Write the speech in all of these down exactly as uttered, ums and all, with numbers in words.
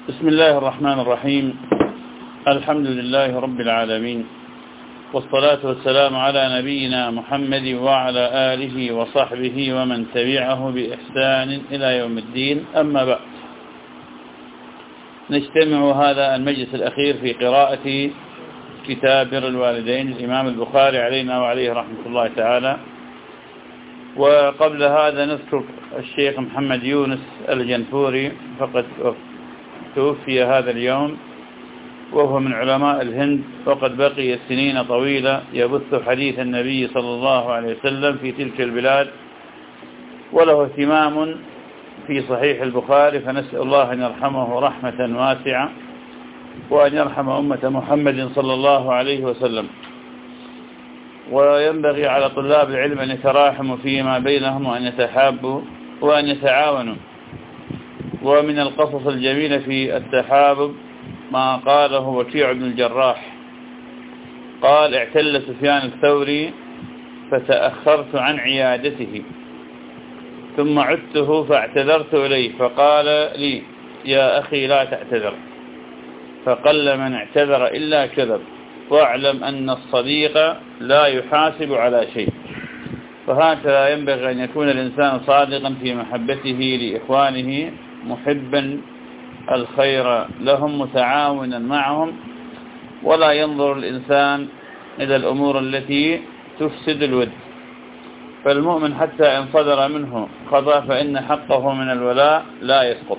بسم الله الرحمن الرحيم. الحمد لله رب العالمين، والصلاة والسلام على نبينا محمد وعلى آله وصحبه ومن تبعه بإحسان إلى يوم الدين. أما بعد، نجتمع هذا المجلس الأخير في قراءة كتاب بر الوالدين الإمام البخاري علينا وعليه رحمة الله تعالى. وقبل هذا نذكر الشيخ محمد يونس الجنفوري، فقد توفي هذا اليوم، وهو من علماء الهند، وقد بقي سنين طويلة يبث حديث النبي صلى الله عليه وسلم في تلك البلاد، وله اهتمام في صحيح البخاري، فنسأل الله أن يرحمه رحمة واسعة، وأن يرحم أمة محمد صلى الله عليه وسلم. وينبغي على طلاب العلم أن يتراحموا فيما بينهم، وأن يتحابوا وأن يتعاونوا. ومن القصص الجميلة في التحابب ما قاله وكيع بن الجراح، قال: اعتل سفيان الثوري فتأخرت عن عيادته، ثم عدته فاعتذرت إليه، فقال لي: يا أخي لا تعتذر، فقل من اعتذر إلا كذب، واعلم أن الصديق لا يحاسب على شيء. فهكذا ينبغي أن يكون الإنسان صادقا في محبته لإخوانه، محبا الخير لهم، متعاونا معهم، ولا ينظر الإنسان إلى الأمور التي تفسد الود. فالمؤمن حتى إن صدر منه خطأ فإن حقه من الولاء لا يسقط.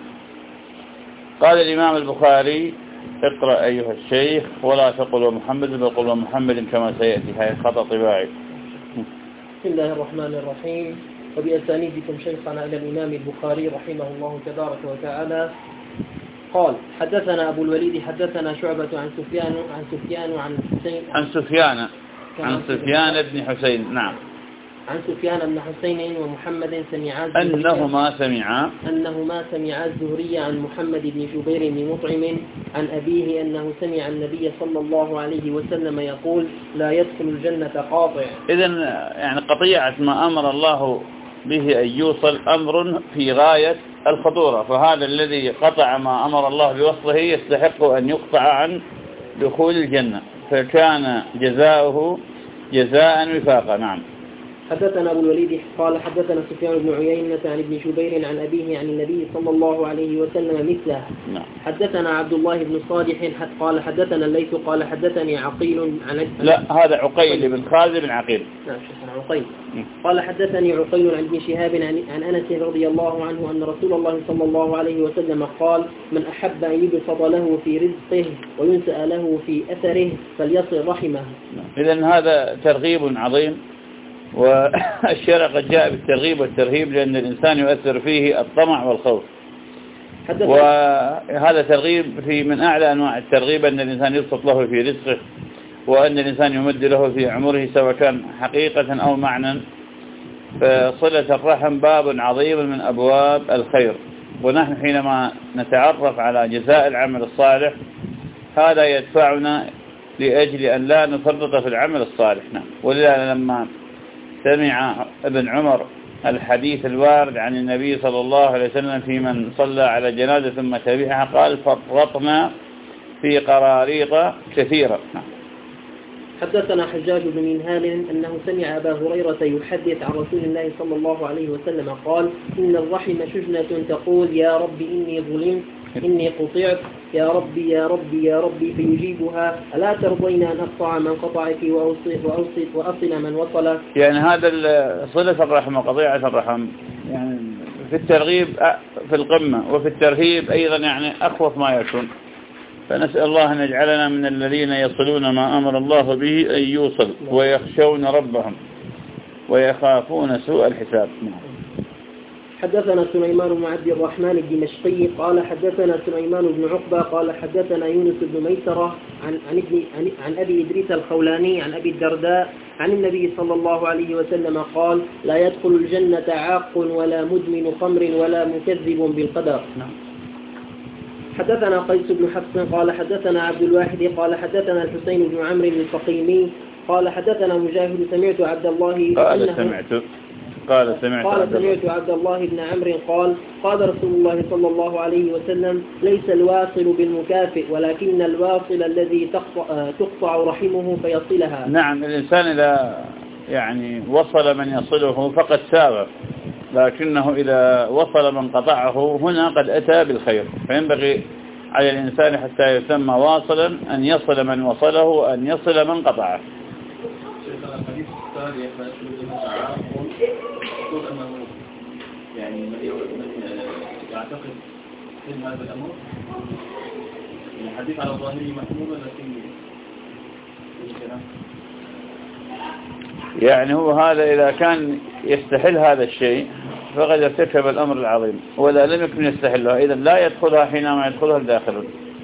قال الإمام البخاري: اقرأ أيها الشيخ، ولا تقل ومحمد بل قل ومحمد كما سيأتي. هذا خطأ طباعي. بسم الله الرحمن الرحيم. وبأسانيدكم شيخنا إلى الإمام البخاري رحمه الله تبارك وتعالى قال: حدثنا أبو الوليد حدثنا شعبة عن سفيان عن سفيان وعن حسين عن سفيان عن سفيان بن حسين نعم عن سفيان بن حسين ومحمد سمعا أنهما سمعا أنهما سمعا الزهري عن محمد بن جبير بن مطعم عن أبيه أنه سمع النبي صلى الله عليه وسلم يقول: لا يدخل الجنة قاطع. إذن يعني قطيعة ما أمر الله به أن يوصل أمر في غاية الخطورة، فهذا الذي قطع ما أمر الله بوصله يستحق أن يقطع عن دخول الجنة، فكان جزاؤه جزاء وفاقا. نعم. حدثنا أبو الوليد قال حدثنا سفيان بن عيينة عن ابن جبير عن أبيه عن النبي صلى الله عليه وسلم مثله. نعم. حدثنا عبد الله بن صالح قال حدثنا الليث قال حدثني عقيل عن لا هذا عقيل بن خالد بن عقيل. نعم عقيل. قال حدثني عقيل عن ابن شهاب عن, عن أنس رضي الله عنه أن رسول الله صلى الله عليه وسلم قال: من أحب أن يبسط له في رزقه وينسأ له في أثره فليصل رحمه. إذن هذا ترغيب عظيم، والشرع قد جاء بالترغيب والترهيب، لأن الإنسان يؤثر فيه الطمع والخوف، وهذا ترغيب في من أعلى أنواع الترغيب، أن الإنسان يبسط له في رزقه، وأن الإنسان يمد له في عمره سواء كان حقيقة أو معنى. فصلة الرحم باب عظيم من أبواب الخير، ونحن حينما نتعرف على جزاء العمل الصالح هذا يدفعنا لأجل أن لا نفرط في العمل الصالح. نعم. ولذلك لما سمع ابن عمر الحديث الوارد عن النبي صلى الله عليه وسلم في من صلى على جنازة ثم تبعها قال: فرطنا في قراريط كثيرة. حدثنا حجاج بن منهال أنه سمع أبا هريرة يحدث عن رسول الله صلى الله عليه وسلم قال: إن الرحم شجنة تقول: يا رب إني ظلمت، إني قطعت، يا ربي يا ربي يا ربي، فيجيبها: ألا ترضين أن أقطع من قطعك وأوصل, وأوصل, وأصل من وصلك. يعني هذا صلة الرحم وقطيعة الرحم يعني في الترغيب في القمة، وفي الترهيب أيضا يعني أخوف ما يكون. فنسأل الله أن يجعلنا من الذين يصلون ما أمر الله به أن يوصل، ويخشون ربهم ويخافون سوء الحساب. حدثنا سليمان بن عبد الرحمن الدمشقي قال حدثنا سليمان بن عقبة قال حدثنا يونس بن ميسرة عن عن, ابن عن, عن أبي إدريس الخولاني عن أبي الدرداء عن النبي صلى الله عليه وسلم قال: لا يدخل الجنة عاق ولا مدمن خمر ولا مكذب بالقدر. حدثنا قيس بن حفص قال حدثنا عبد الواحد قال حدثنا الحسين بن عمرو الفقيمي قال حدثنا مجاهد سمعت عبد الله قال سمعت قال سمعت قال سمعت عبد الله بن عمرو قال قال رسول الله صلى الله عليه وسلم ليس الواصل بالمكافئ ولكن الواصل الذي تقطع, تقطع رحمه فيصلها. نعم، الإنسان إذا يعني وصل من يصله فقد ساب، لكنه إذا وصل من قطعه هنا قد أتى بالخير. فينبغي على الإنسان حتى يسمى واصلا أن يصل من وصله وأن يصل من قطعه. الحديث الثاني يعني يعتقد ان هذا الامر الحديث على ظاهره محمولا، لكن يعني هو هذا إذا كان يستحل هذا الشيء فقد ارتكب الأمر العظيم، ولا لم يكن يستحلها إذا لا يدخلها حينما يدخلها الداخل.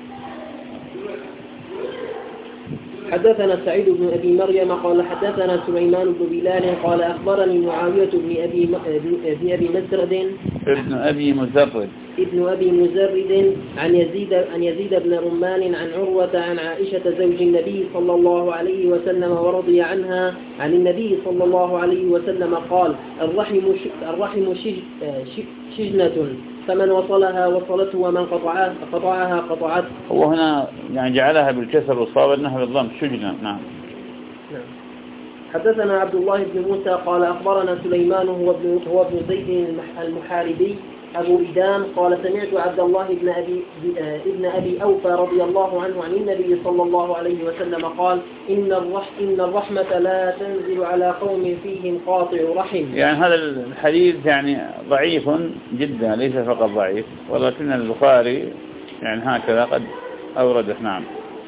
حدثنا سعيد بن أبي مريم قال حدثنا سليمان بن بلال قال أخبرني معاوية بن أبي بن أبي مزرد ابن أبي مزرد ابن أبي مزرد عن يزيد عن يزيد بن رمان عن عروة عن عائشة زوج النبي صلى الله عليه وسلم ورضي عنها عن النبي صلى الله عليه وسلم قال الرحم الرحم شجنة فمن وصلها وصلته ومن قطعها قطعها قطعته. هو هنا يعني جعلها بالكسر والصواب انها بالضم شجنة. نعم. نعم. حدثنا عبد الله بن موسى قال أخبرنا سليمان هو ابن هو ابن زيد المحاربي أبو إدام قال سمعت عبد الله بن أبي ابن أبي أوفى رضي الله عنه عن النبي صلى الله عليه وسلم قال إن الرح إن الرحمة لا تنزل على قوم فيهم قاطع رحم. يعني هذا الحديث يعني ضعيف جدا، ليس فقط ضعيف ولكن البخاري يعني هكذا قد أورده. نعم.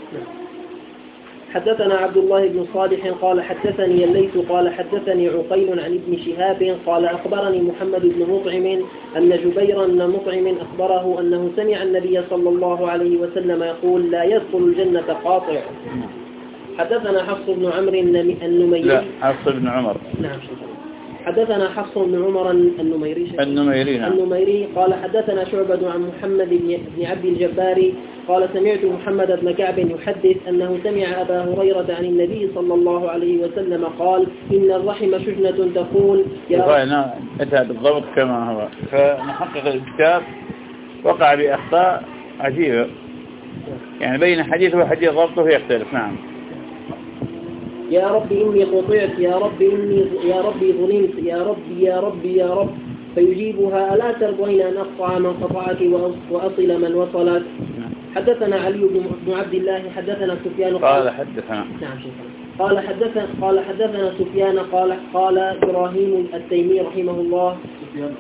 حدثنا عبد الله بن صالح قال حدثني الليث قال حدثني عقيل عن ابن شهاب قال أخبرني محمد بن مطعم أن جبير بن مطعم أخبره أنه سمع النبي صلى الله عليه وسلم يقول لا يدخل الجنة قاطع. حدثنا حفص بن عمرو النميري. لا، حفص بن عمر. نعم. حدثنا حفص بن عمر النميري النميري نعم. النميري قال حدثنا شعبة عن محمد بن عبد الجبار قال سمعت محمد بن كعب يحدث أنه سمع أبا هريرة عن النبي صلى الله عليه وسلم قال إن الرحم شجنة تقول يا نعم أتى بالضبط كما هو. فنحقق الكتاب وقع بأخطاء عجيبة، يعني بين حديث وحديث ضبطه يختلف. نعم. يا رب إني قطعت يا رب إني يا ربي ظلمت يا ربي يا ربي يا رب فيجيبها ألا ترضين أن أقطع من قطعك وأصل من وصلك. حدثنا علي بن عبد الله حدثنا سفيان قال حدثنا نعم شكرا قال حدثنا قال حدثنا سفيان قال قال إبراهيم التيمي رحمه الله سفيان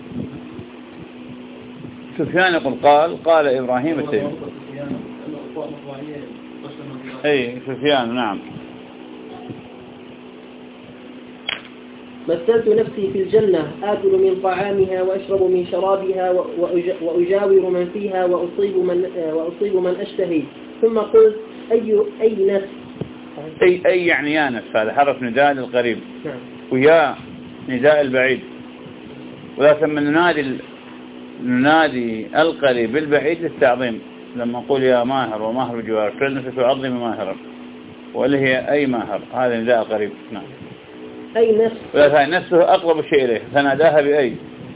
سفيان يقول قال قال إبراهيم التيمي أي سفيان. نعم. مثلت نفسي في الجنة آكل من طعامها وأشرب من شرابها وأجاور من فيها وأصيب من وأصيب من أشتهي ثم قلت أي أي نفس أي أي يعني يا نفس، هذا حرف نداء للقريب. نعم. ويا نداء البعيد، ولكن من ننادي ننادي القريب بالبعيد للتعظيم، لما نقول يا ماهر وماهر بجوار كل نفس تعظم ماهرا، واللي هي أي ماهر، هذا نداء القريب. نعم. أي نفس ولكن نفسه أقرب شيء إليه فناداها بأي.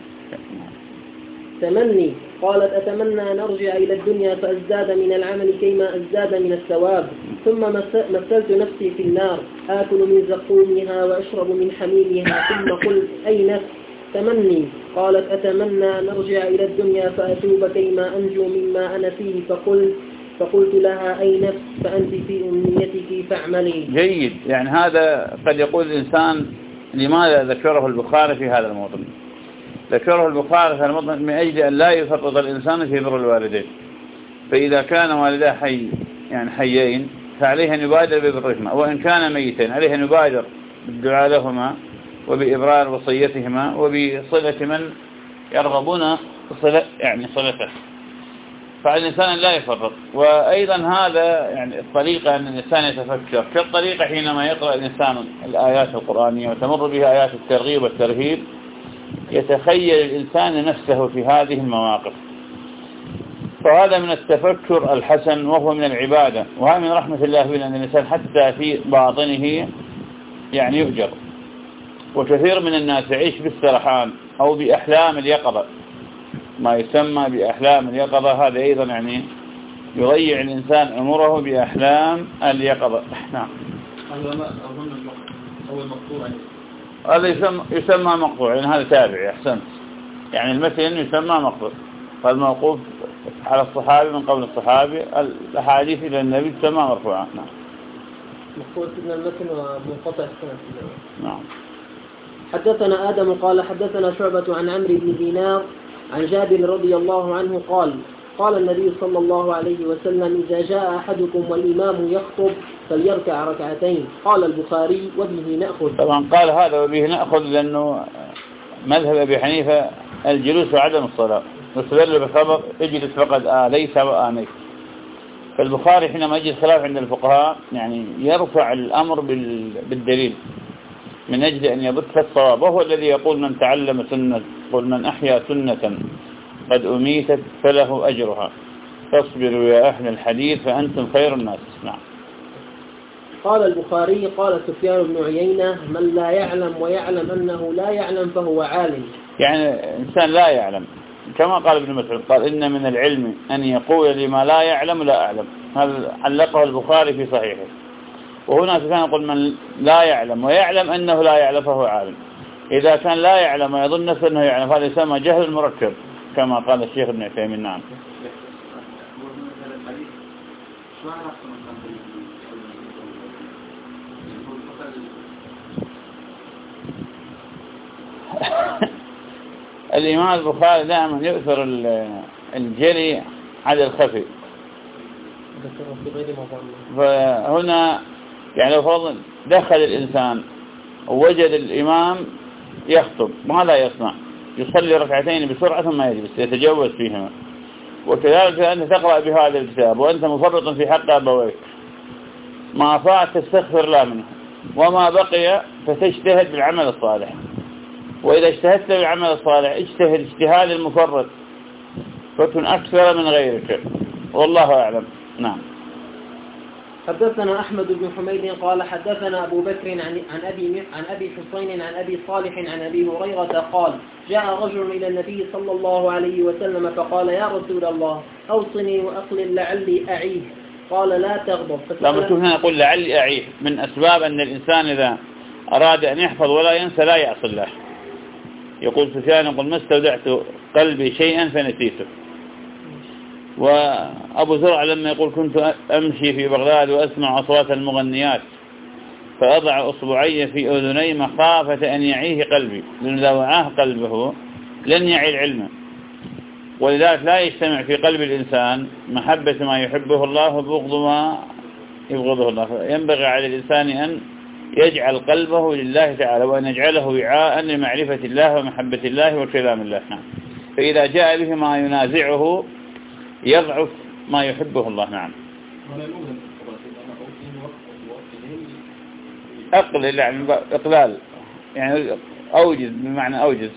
تمني قالت أتمنى أن أرجع إلى الدنيا فأزداد من العمل كيما أزداد من الثواب. ثم مثلت نفسي في النار آكل من زقومها وأشرب من حميمها ثم قلت أي نفس تمني قالت أتمنى أن أرجع إلى الدنيا فأتوب كيما أنجو مما أنا فيه فقلت فقلت لها أي نفس فأنت في أمنيتك فاعملي. جيد. يعني هذا قد يقول الإنسان لماذا ذكره البخاري في هذا الموطن؟ ذكره البخاري في هذا الموطن من أجل أن لا يفرط الإنسان في بر الوالدين، فإذا كان والداه حي يعني حيين فعليه أن يبادر ببرهما، وإن كان ميتين عليه أن يبادر بالدعاء لهما وبإبرار وصيتهما وبصلة من يرغبون صلة يعني صلته، فعلى الإنسان لا يفرط. وأيضا هذا يعني الطريقة أن الإنسان يتفكر كالطريقة حينما يقرأ الإنسان الآيات القرآنية وتمر بها آيات الترغيب والترهيب، يتخيل الإنسان نفسه في هذه المواقف، فهذا من التفكر الحسن وهو من العبادة، وهذا من رحمة الله بنا أن الإنسان حتى في باطنه يعني يؤجر. وكثير من الناس يعيش بالسرحان أو بأحلام اليقظة، ما يسمى بأحلام اليقظة، هذا أيضا يعني يضيع الإنسان عمره بأحلام اليقظة. نعم. هذا ما أظن هو المقطوع. هذا يسمى, يسمى مقطوع، يعني هذا تابعي. أحسنت، يعني المثل يسمى مقطوع، فالموقوف على الصحابي من قبل الصحابي، الأحاديث إلى النبي تسمى مرفوعة. نعم. مقطوع سيدنا المتن ومنقطع السنة. نعم. حدثنا آدم قال حدثنا شعبة عن عمرو بن دينار عن جابر رضي الله عنه قال قال النبي صلى الله عليه وسلم إذا جاء أحدكم والإمام يخطب فليركع ركعتين. قال البخاري وبه نأخذ. طبعا قال هذا وبه نأخذ لأنه مذهب أبي حنيفة الجلوس وعدم الصلاة، واستدل بخبر اجلس فقد آليت وآنيت. فالبخاري حينما يجي الخلاف عند الفقهاء يعني يرفع الأمر بالدليل من أجل أن يبث الصواب، وهو الذي يقول من تعلم سنة، قل من أحيا سنة قد أميتت فله أجرها، فاصبروا يا أهل الحديث فأنتم خير الناس. نعم. قال البخاري قال سفيان بن عيينة من لا يعلم ويعلم أنه لا يعلم فهو عالم. يعني إنسان لا يعلم كما قال ابن مسعود قال إن من العلم أن يقول لما لا يعلم لا أعلم، هذا علقه البخاري في صحيحه. وهنا سفيان يقول من لا يعلم ويعلم أنه لا يعلم فهو عالم. إذا كان لا يعلم ويظن نفسه أنه يعلم هذا يسمى جهل المركب كما قال الشيخ ابن عثيمين. نعم. الإمام البخاري دائما يؤثر الجلي على الخفي، فهنا يعني لو فرض دخل الإنسان ووجد الإمام يخطب ماذا يصنع؟ يصلي ركعتين بسرعة ثم يجلس يتجوز فيهما. وكذلك أنت تقرأ بهذا الكتاب وأنت مفرط في حق أبويك، ما فات تستغفر له منه، وما بقي فتجتهد بالعمل الصالح. وإذا اجتهدت بالعمل الصالح اجتهد اجتهاد المفرط فكن أكثر من غيرك، والله أعلم. نعم. حدثنا أحمد بن حميد قال حدثنا أبو بكر عن عن أبي عن أبي حسين عن أبي صالح عن أبي هريرة قال جاء رجل إلى النبي صلى الله عليه وسلم فقال يا رسول الله أوصني وأقلل لعلي أعيه. قال لا تغضب. لما تشوف هنا يقول لعلي أعيه، من أسباب أن الإنسان إذا أراد أن يحفظ ولا ينسى لا يعصي الله. يقول سفيان يقول ما استودعت قلبي شيئا فنسيته. وأبو زرع لما يقول كنت أمشي في بغداد وأسمع أصوات المغنيات فأضع أصبعي في أذني مخافة أن يعيه قلبي، لأن لو وعاه قلبه لن يعي العلم. ولذلك لا يجتمع في قلب الإنسان محبة ما يحبه الله وبغض ما يبغضه الله. ينبغي على الإنسان أن يجعل قلبه لله تعالى، وأن يجعله وعاء لمعرفة الله ومحبة الله وكلام الله. فإذا جاء به ما ينازعه يضعف ما يحبه الله. نعم. أقلل يعني إقلال، يعني أوجز بمعنى أوجز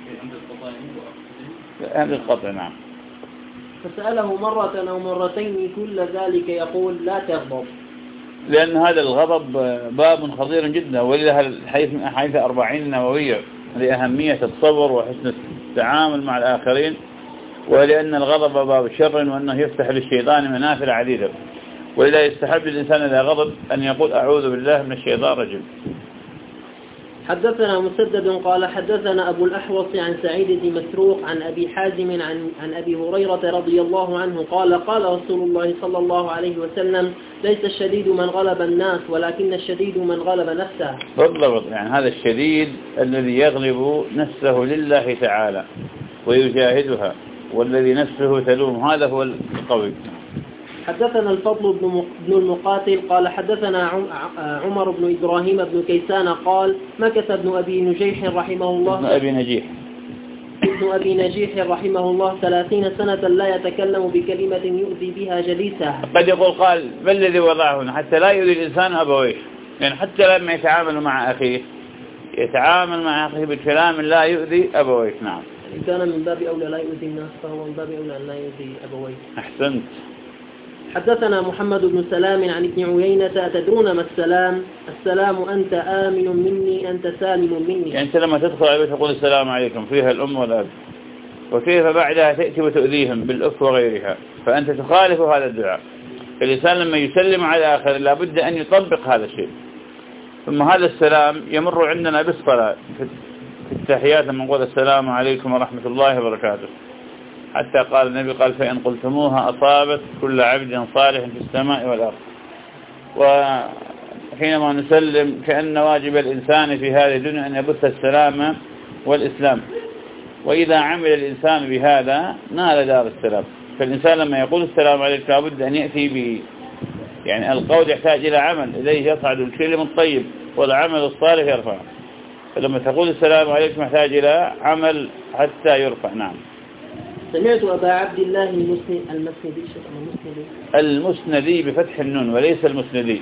عند القطع. نعم. فسأله مرة أو مرتين كل ذلك يقول لا تغضب، لأن هذا الغضب باب خطير جدا، ولذا الحديث من أحاديث أربعين النووية لأهمية الصبر وحسن التعامل مع الآخرين، ولأن الغضب باب شر وأنه يفتح للشيطان منافذ عديدة. ولذا يستحب الإنسان إذا غضب أن يقول أعوذ بالله من الشيطان الرجيم. حدثنا مسدد قال حدثنا أبو الأحوص عن سعيد بن مسروق عن أبي حازم عن, عن أبي هريرة رضي الله عنه قال قال رسول الله صلى الله عليه وسلم ليس الشديد من غلب الناس ولكن الشديد من غلب نفسه. بالضبط، يعني هذا الشديد الذي يغلب نفسه لله تعالى ويجاهدها، والذي نفسه تلوم هذا هو القوي. حدثنا الفضل بن المقاتل قال حدثنا عمر بن إبراهيم بن كيسان قال مكث ابن أبي نجيح رحمه الله ابن أبي نجيح ابن أبي نجيح رحمه الله ثلاثين سنة لا يتكلم بكلمة يؤذي بها جليسه. قد يقول قال ما الذي وضعه هنا حتى لا يؤذي الإنسان أبويه، يعني حتى لما يتعامل مع أخيه يتعامل مع أخيه بالكلام لا يؤذي أبويه. نعم. كان من باب أولى لا يؤذي الناس فهو من باب أولى أن لا يؤذي أبويه. أحسنت حدثنا محمد بن سلام عن ابن عيينة تدرون ما السلام؟ السلام أنت آمن مني أنت سالم مني. يعني أنت لما تدخل على بيت تقول السلام عليكم، فيها الأم والأب، وكيف بعدها تأتي وتؤذيهم بالأف وغيرها، فأنت تخالف هذا الدعاء. الإنسان لما يسلم على آخر لابد أن يطبق هذا الشيء. ثم هذا السلام يمر عندنا بالصلاة في التحيات لما نقول السلام عليكم ورحمة الله وبركاته، حتى قال النبي قال فإن قلتموها أصابت كل عبد صالح في السماء والأرض. وحينما نسلم كأن واجب الإنسان في هذه الدنيا أن يبث السلام والإسلام، وإذا عمل الإنسان بهذا نال دار السلام. فالإنسان لما يقول السلام عليكم لابد أن يأتي ب يعني القول يحتاج إلى عمل، إليه يصعد الكلم الطيب والعمل الصالح يرفعه. فلما تقول السلام عليكم يحتاج إلى عمل حتى يرفع. نعم. سمعت أبا عبد الله المسندي المسندي المسندي بفتح النون وليس المسندي.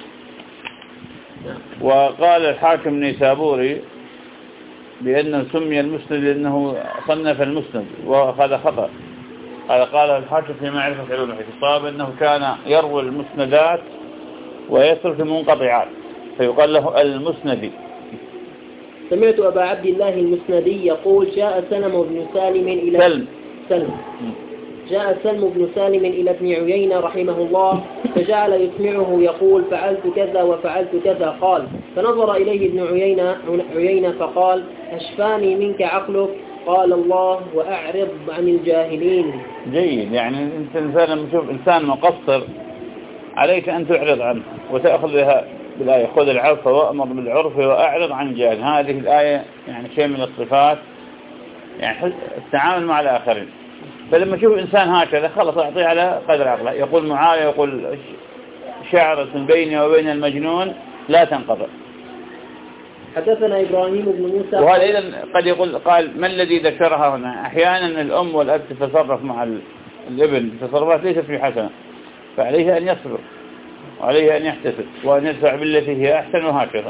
وقال الحاكم النيسابوري بأنه سمي المسند لأنه صنف المسند، وهذا خطأ. هذا قال الحاكم في معرفة علوم الحديث، صاب أنه كان يروي المسندات ويترك المنقطعات فيقال له المسندي. سمعت أبا عبد الله المسندي يقول جاء سلم بن سالم إلى سلم سلم جاء سلم بن سالم إلى ابن عيينة رحمه الله فجعل يسمعه يقول فعلت كذا وفعلت كذا. قال فنظر إليه ابن عيينة, عيينة فقال أشفاني منك عقلك؟ قال الله وأعرض عن الجاهلين. جيد. يعني أنت إنسان لما تشوف إنسان مقصر عليك أن تعرض عنه وتأخذ بها بالآية خذ العفو وأمر بالعرف وأعرض عن الجاهل. هذه الآية يعني شيء من الصفات، يعني التعامل مع الآخرين. فلما تشوف إنسان هكذا خلص أعطيه على قدر عقله. يقول معاوية يقول شعرة بيني وبين المجنون لا تنقطع. حدثنا إبراهيم بن موسى. وهذا إذن قد يقول قال ما الذي ذكرها هنا؟ أحيانا الأم والأب تتصرف مع الابن تصرفات ليست في حسنة، فعليه أن يصبر وعليه أن يحتسب وأن يدفع بالتي هي أحسن وهكذا.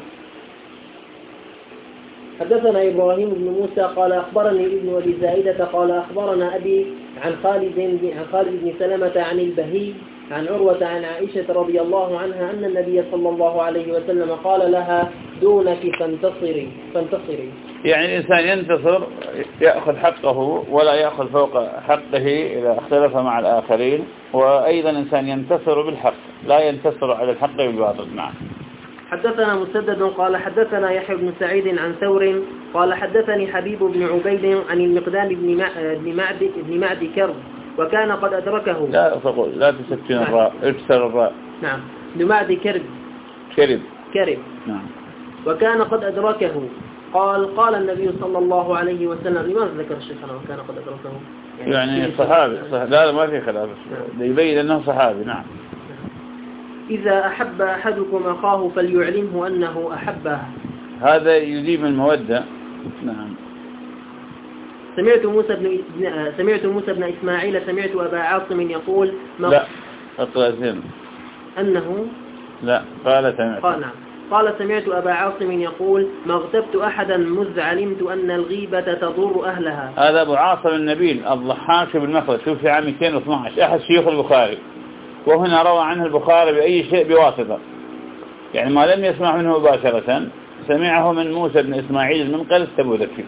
حدثنا إبراهيم بن موسى قال أخبرني ابن أبي زائدة قال أخبرنا أبي عن خالد عن خالد بن سلمة عن البهي عن عروة عن عائشة رضي الله عنها أن النبي صلى الله عليه وسلم قال لها دونك فانتصري فانتصري. يعني الإنسان ينتصر يأخذ حقه ولا يأخذ فوق حقه إذا اختلف مع الآخرين، وأيضا الإنسان ينتصر بالحق لا ينتصر على الحق بالباطل. نعم. حدثنا مسدد قال حدثنا يحيى بن سعيد عن ثور قال حدثني حبيب بن عبيد عن المقدام بن معد بن معد كرب وكان قد أدركه. لا تقول لا تسكن الراء اكسر الراء. نعم. بن معد كرب كرب كرب. نعم. وكان قد أدركه قال قال النبي صلى الله عليه وسلم. لماذا ذكر الشيخنا وكان قد أدركه؟ يعني, يعني صحابي صح... لا ما في خلاف يبين أنه صحابي. نعم. إذا أحب أحدكم أخاه فليعلمه أنه أحبه. هذا يذيب المودة. نعم. سمعت موسى بن سمعت موسى بن إسماعيل سمعت أبا عاصم يقول ما لا أطلعتين أنه لا قال سمعت قال نعم قال سمعت أبا عاصم يقول ما اغتبت أحدا مذ علمت أن الغيبة تضر أهلها. هذا أبو عاصم النبيل الضحاك بن مخلد شوف في عام مئتين واثني عشر أحد شيوخ البخاري، وهنا روى عنه البخاري بأي شيء بواسطة، يعني ما لم يسمع منه مباشرة سمعه من موسى بن إسماعيل المنقل التبوذكي.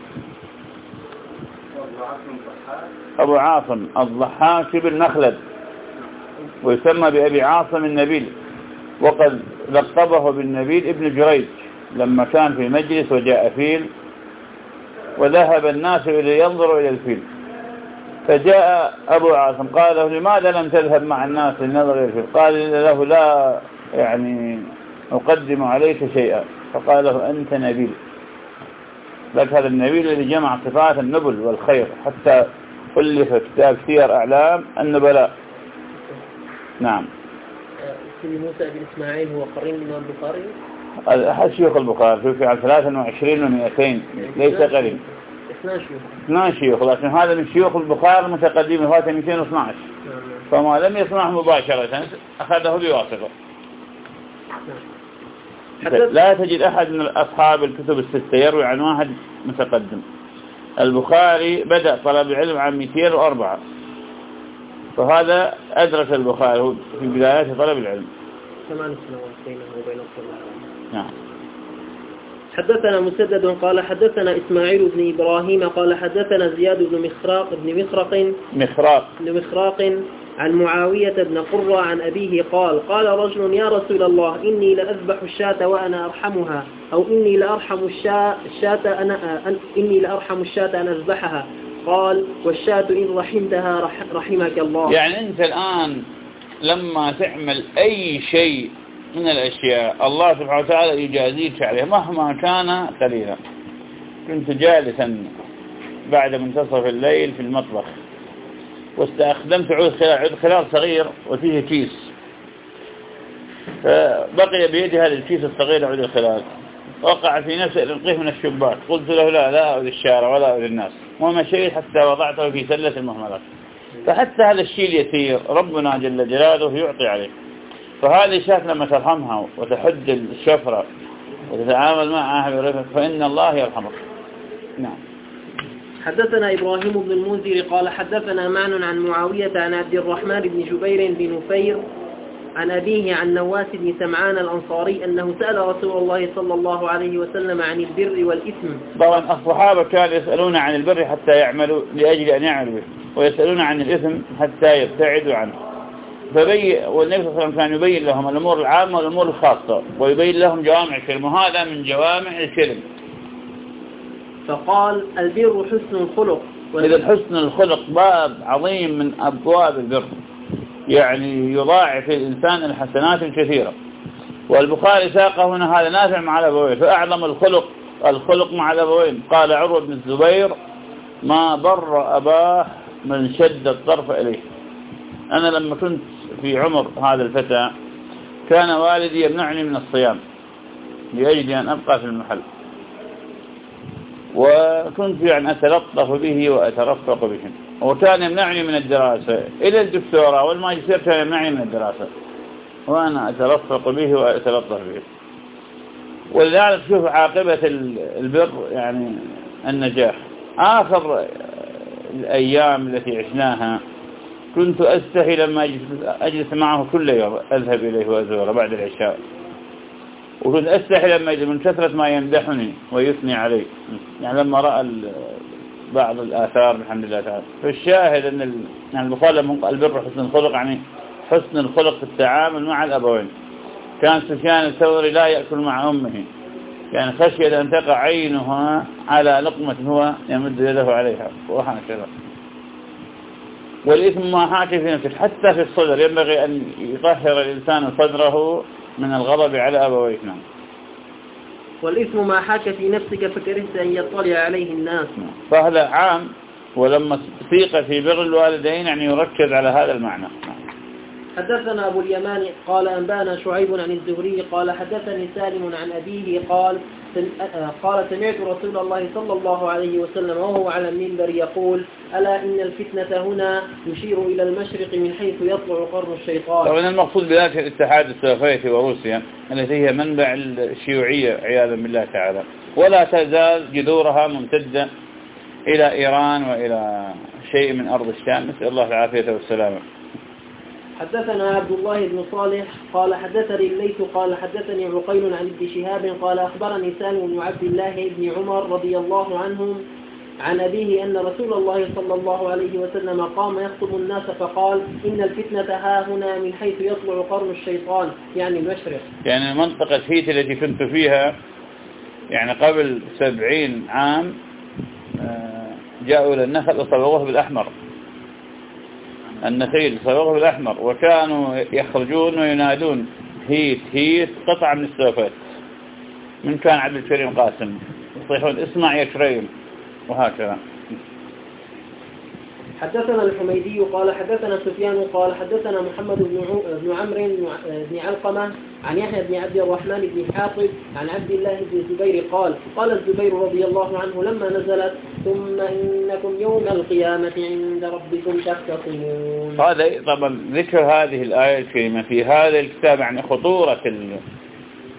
أبو عاصم الضحاك بن مخلد ويسمى بأبي عاصم النبيل، وقد لقبه بالنبيل ابن جريج لما كان في مجلس وجاء فيل وذهب الناس إلى ينظروا إلى الفيل، فجاء أبو عاصم قال له لماذا لم تذهب مع الناس للنظر إلى الفيل؟ قال له لا يعني أقدم عليك شيئا، فقال له أنت نبيل، لك هذا النبيل الذي جمع صفات النبل والخير حتى ألف كتاب سير أعلام النبلاء. نعم. سيدي موسى بن إسماعيل هو قرين من البخاري؟ أحد شيوخ البخاري في عام ثلاثة وعشرين ومئتين ليس قريب. اثنان شيوخ. اثنان شيوخ، لكن هذا من شيوخ البخاري المتقدمين فات مئتين واثني عشر، فما لم يسمعه مباشرة أخذه بواسطة. لا تجد أحد من أصحاب الكتب الستة يروي عن واحد متقدم. البخاري بدأ طلب العلم عام مئتين وأربعة فهذا أدرك البخاري في بدايات طلب العلم. ثمان سنوات بينه وبين الصلاة. نعم. حدثنا مسدد قال حدثنا إسماعيل بن إبراهيم قال حدثنا زياد بن مخراق بن مخرق مخراق بن مخراق عن معاوية بن قرة عن أبيه قال قال رجل يا رسول الله إني لأذبح الشاة وأنا أرحمها أو إني لأرحم الشاة, الشاة أنا إني لأرحم الشاة أن أذبحها قال والشاة إن رحمتها رحمك الله. يعني أنت الآن لما تعمل أي شيء من الأشياء الله سبحانه وتعالى يجازيك عليه مهما كان قليلا. كنت جالسا بعد منتصف الليل في المطبخ واستخدمت عود خلال عود خلال صغير وفيه كيس، فبقي بيدي هذا الكيس الصغير عود الخلال، وقع في نفسي القيه من الشباك. قلت له لا لا أؤذي الشارع ولا أؤذي الناس، ومشيت حتى وضعته في سلة المهملات. فحتى هذا الشيء اليسير ربنا جل جلاله يعطي عليه. فهذه شاة لما ترحمها وتحد الشفرة وتتعامل معها برفق فإن الله يرحمك. نعم. حدثنا إبراهيم بن المنذر قال حدثنا معن عن معاوية عن عبد الرحمن بن جبير بن نفير عن أبيه عن نواس بن سمعان الأنصاري أنه سأل رسول الله صلى الله عليه وسلم عن البر والإثم. طبعا الصحابة كانوا يسألون عن البر حتى يعملوا لأجل أن يعملوا به، ويسألون عن الإثم حتى يبتعدوا عنه. فبي والنبي صلى الله عليه وسلم كان يبين لهم الأمور العامة والأمور الخاصة ويبين لهم جوامع الكلم، وهذا من جوامع الكلم. فقال البر حسن الخلق. إذا حسن الخلق باب عظيم من أبواب البر، يعني يضاعف الإنسان الحسنات الكثيرة. والبخاري ساقه هنا هذا نافع مع الأبوين، فأعظم الخلق الخلق مع الأبوين. قال عروة بن الزبير ما بر أباه من شد الطرف إليه. أنا لما كنت في عمر هذا الفتى كان والدي يمنعني من الصيام لأجل أن أبقى في المحل، وكنت يعني أتلطف به وأترفق به، وكان يمنعني من الدراسة إلى الدكتوراه والماجستير، كان يمنعني من الدراسة وأنا أترفق به وأتلطف به. ولذلك شوف عاقبة البر يعني النجاح. آخر الأيام التي عشناها كنت أستحي لما أجلس معه كل يوم أذهب إليه وأزوره بعد العشاء، وكنت أستحي لما من كثرة ما يمدحني ويثني علي، يعني لما رأى بعض الآثار الحمد لله تعالى. فالشاهد أن البخاري البر حسن الخلق، يعني حسن الخلق في التعامل مع الأبوين. كان سفيان الثوري لا يأكل مع أمه، يعني خشية أن تقع عينها على لقمة هو يمد يده عليها وهكذا. والإثم ما حاك في نفسك حتى في الصدر، ينبغي أن يطهر الإنسان صدره من الغضب على أبويه. والإثم ما حاك في نفسك فكرهت أن يطلع عليه الناس. فهذا عام، ولما سيق في بر الوالدين يعني يركز على هذا المعنى. حدثنا أبو اليمان قال أنبانا شعيب عن الزهري قال حدثني سالم عن أبيه قال قال سمعت رسول الله صلى الله عليه وسلم وهو على المنبر يقول ألا إن الفتنة هنا يشير إلى المشرق من حيث يطلع قرن الشيطان. طبعا المقصود بذلك الاتحاد السوفيتي وروسيا التي هي منبع الشيوعية عياذا بالله تعالى، ولا تزال جذورها ممتدة إلى إيران وإلى شيء من أرض الشام، نسأل الله العافية والسلامة. حدثنا عبد الله بن صالح قال حدثني الليث قال حدثني عقيل عن ابن شهاب قال أخبرني سالم بن عبد الله بن عمر رضي الله عنهم عن أبيه أن رسول الله صلى الله عليه وسلم قام يخطب الناس فقال إن الفتنة ها هنا من حيث يطلع قرن الشيطان، يعني المشرق. يعني منطقة هيت التي كنت فيها يعني قبل سبعين عام جاءوا إلى النخل وصبغوه بالأحمر، النخيل صبغوه بالأحمر، وكانوا يخرجون وينادون هيت هيت قطعة من السوفيت، من كان عبد الكريم قاسم يصيحون اسمع يا كريم وهكذا. حدثنا الحميدي قال حدثنا سفيان قال حدثنا محمد بن عمرو بن علقمة عن يحيى بن عبد الرحمن بن حاطب عن عبد الله بن الزبير قال قال الزبير رضي الله عنه لما نزلت ثم إنكم يوم القيامة عند ربكم تختصمون. هذا طبعا ذكر هذه الآية الكريمة في هذا الكتاب يعني خطورة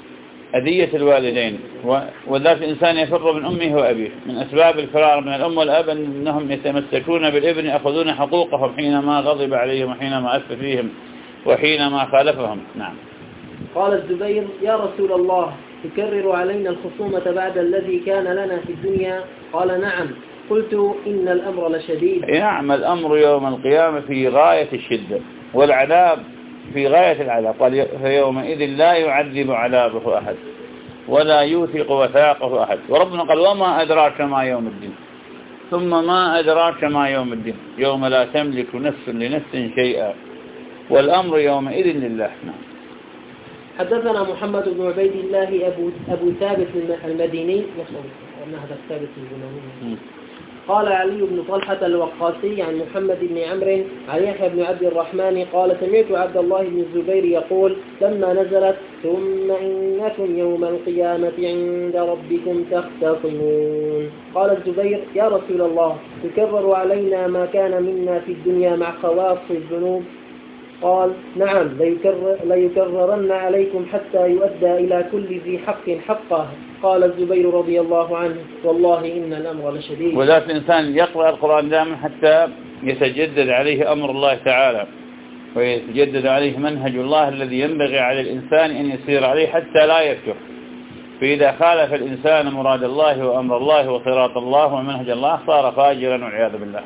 أذية الوالدين، وذلك الإنسان يفر من أمه وأبيه. من أسباب الفرار من الأم والأب أنهم يتمسكون بالابن، يأخذون حقوقهم حينما غضب عليهم وحينما أسف فيهم وحينما خالفهم. نعم. قال الزبير: يا رسول الله، تكرر علينا الخصومة بعد الذي كان لنا في الدنيا؟ قال: نعم. قلت: إن الأمر لشديد. نعم، الأمر يوم القيامة في غاية الشدة، والعذاب في غاية العذاب. قال: فيومئذ لا يعذب عذابه أحد ولا يوثق وثاقه أحد. وربنا قال: وما أدراك ما يوم الدين، ثم ما أدراك ما يوم الدين، يوم لا تملك نفس لنفس شيئا والأمر يومئذ لله. نعم. حدثنا محمد بن عبيد الله أبو, أبو ثابت المديني، هذا ثابت البناني. قال علي بن طلحة الوقاسي عن محمد بن عمرو عن يحيى بن عبد الرحمن قال: سمعت عبد الله بن الزبير يقول: لما نزلت: ثم إنكم يوم القيامة عند ربكم تختصمون. قال الزبير: يا رسول الله، تكرر علينا ما كان منا في الدنيا مع خواص الذنوب؟ قال: نعم، ليكرر ليكررن عليكم حتى يؤدى إلى كل ذي حق حقه. قال الزبير رضي الله عنه: والله إن الأمر لشديد. وذلك الإنسان يقرأ القرآن دائما حتى يتجدد عليه أمر الله تعالى، ويتجدد عليه منهج الله الذي ينبغي على الإنسان أن يسير عليه حتى لا يفتر. فإذا خالف الإنسان مراد الله وأمر الله وصراط الله ومنهج الله صار فاجرا والعياذ بالله.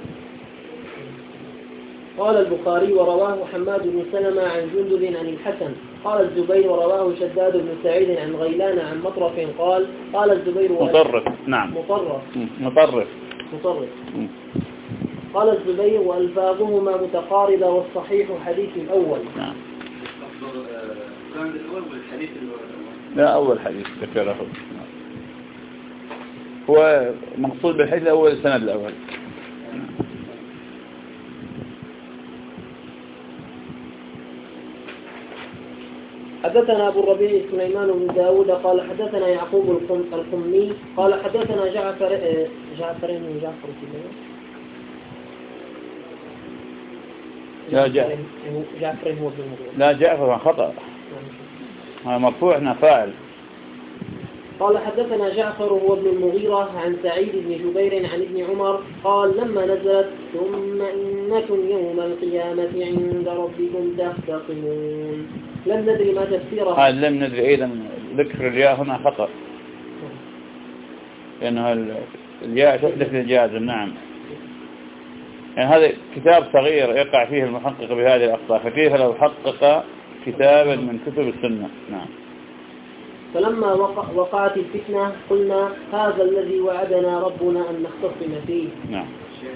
قال البخاري: ورواه حماد بن سلمة عن جندب عن الحسن. قال الزبير: ورواه شداد بن سعيد عن غيلان عن مطرف قال: قال الزبير: مطرف. نعم. مطرف مطرف مطرف قال الزبير: وألفاظهما متقاربة، والصحيح حديث الأول. نعم. الأول والحديث الأول. لا، أول حديث ذكره. هو مقصود بالحديث الأول السند الأول. حدثنا أبو الربيع سليمان بن داود قال: حدثنا يعقوب القمي قال: حدثنا جعفر جعفر بن جعفر لا جعفر جعفر هو ابن المغيرة. لا، جعفر خطأ، هذا مرفوع هنا فاعل. قال: حدثنا جعفر هو ابن المغيرة عن سعيد بن جبير عن ابن عمر قال: لما نزلت: ثم إنكم يوم القيامة عند ربكم تختصمون. لم ندري ما تفسيرها. هذا لم ندري أيضا، ذكر الياء هنا خطأ، لأنه الياء تحدث للجازم. نعم. يعني هذا كتاب صغير يقع فيه المحقق بهذه الأخطاء، فكيف لو حقق كتابا من كتب السنة؟ نعم. فلما وقع وقعت الفتنة قلنا: هذا الذي وعدنا ربنا أن نختصم فيه. نعم.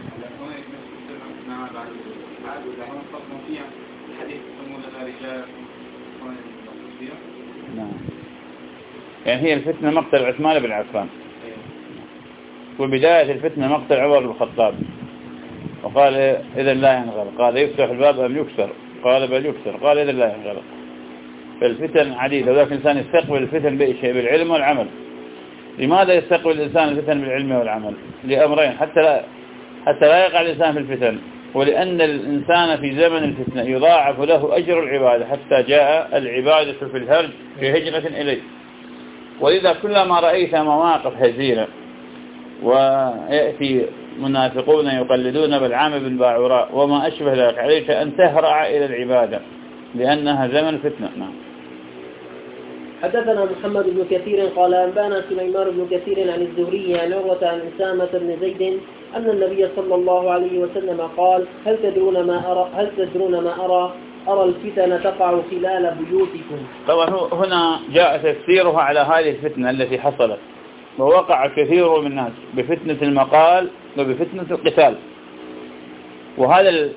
نعم. يعني هي الفتنة مقتل عثمان بن عفان، وبداية الفتنة مقتل عمر بن الخطاب، وقال: إذا لا ينغلق. قال: يفتح الباب أم يكسر؟ قال: بل يكسر. قال: إذا لا ينغلق. فالفتن عديدة، وذلك الإنسان يستقبل الفتن بأي شيء، بالعلم والعمل. لماذا يستقبل الإنسان الفتن بالعلم والعمل؟ لأمرين: حتى لا حتى لا يقع الإنسان في الفتن، ولأن الإنسان في زمن الفتنة يضاعف له أجر العبادة، حتى جاء العبادة في الهرج في هجرة إليه. ولذا كلما رأيت مواقف هزيلة ويأتي منافقون يقلدون بالعام بن باعوراء وما أشبه ذلك، عليك أن تهرع إلى العبادة لأنها زمن فتنة. نعم. حدثنا محمد بن كثير قال: أنبانا سليمان بن كثير عن الزهري عن عروة عن أسامة بن زيد أن النبي صلى الله عليه وسلم قال: هل تدرون ما أرى هل تدرون ما أرى أرى الفتن تقع خلال بيوتكم. طبعا هنا جاء تفسيرها على هذه الفتنة التي حصلت، ووقع كثير من الناس بفتنة المقال وبفتنة القتال، وهذا ال...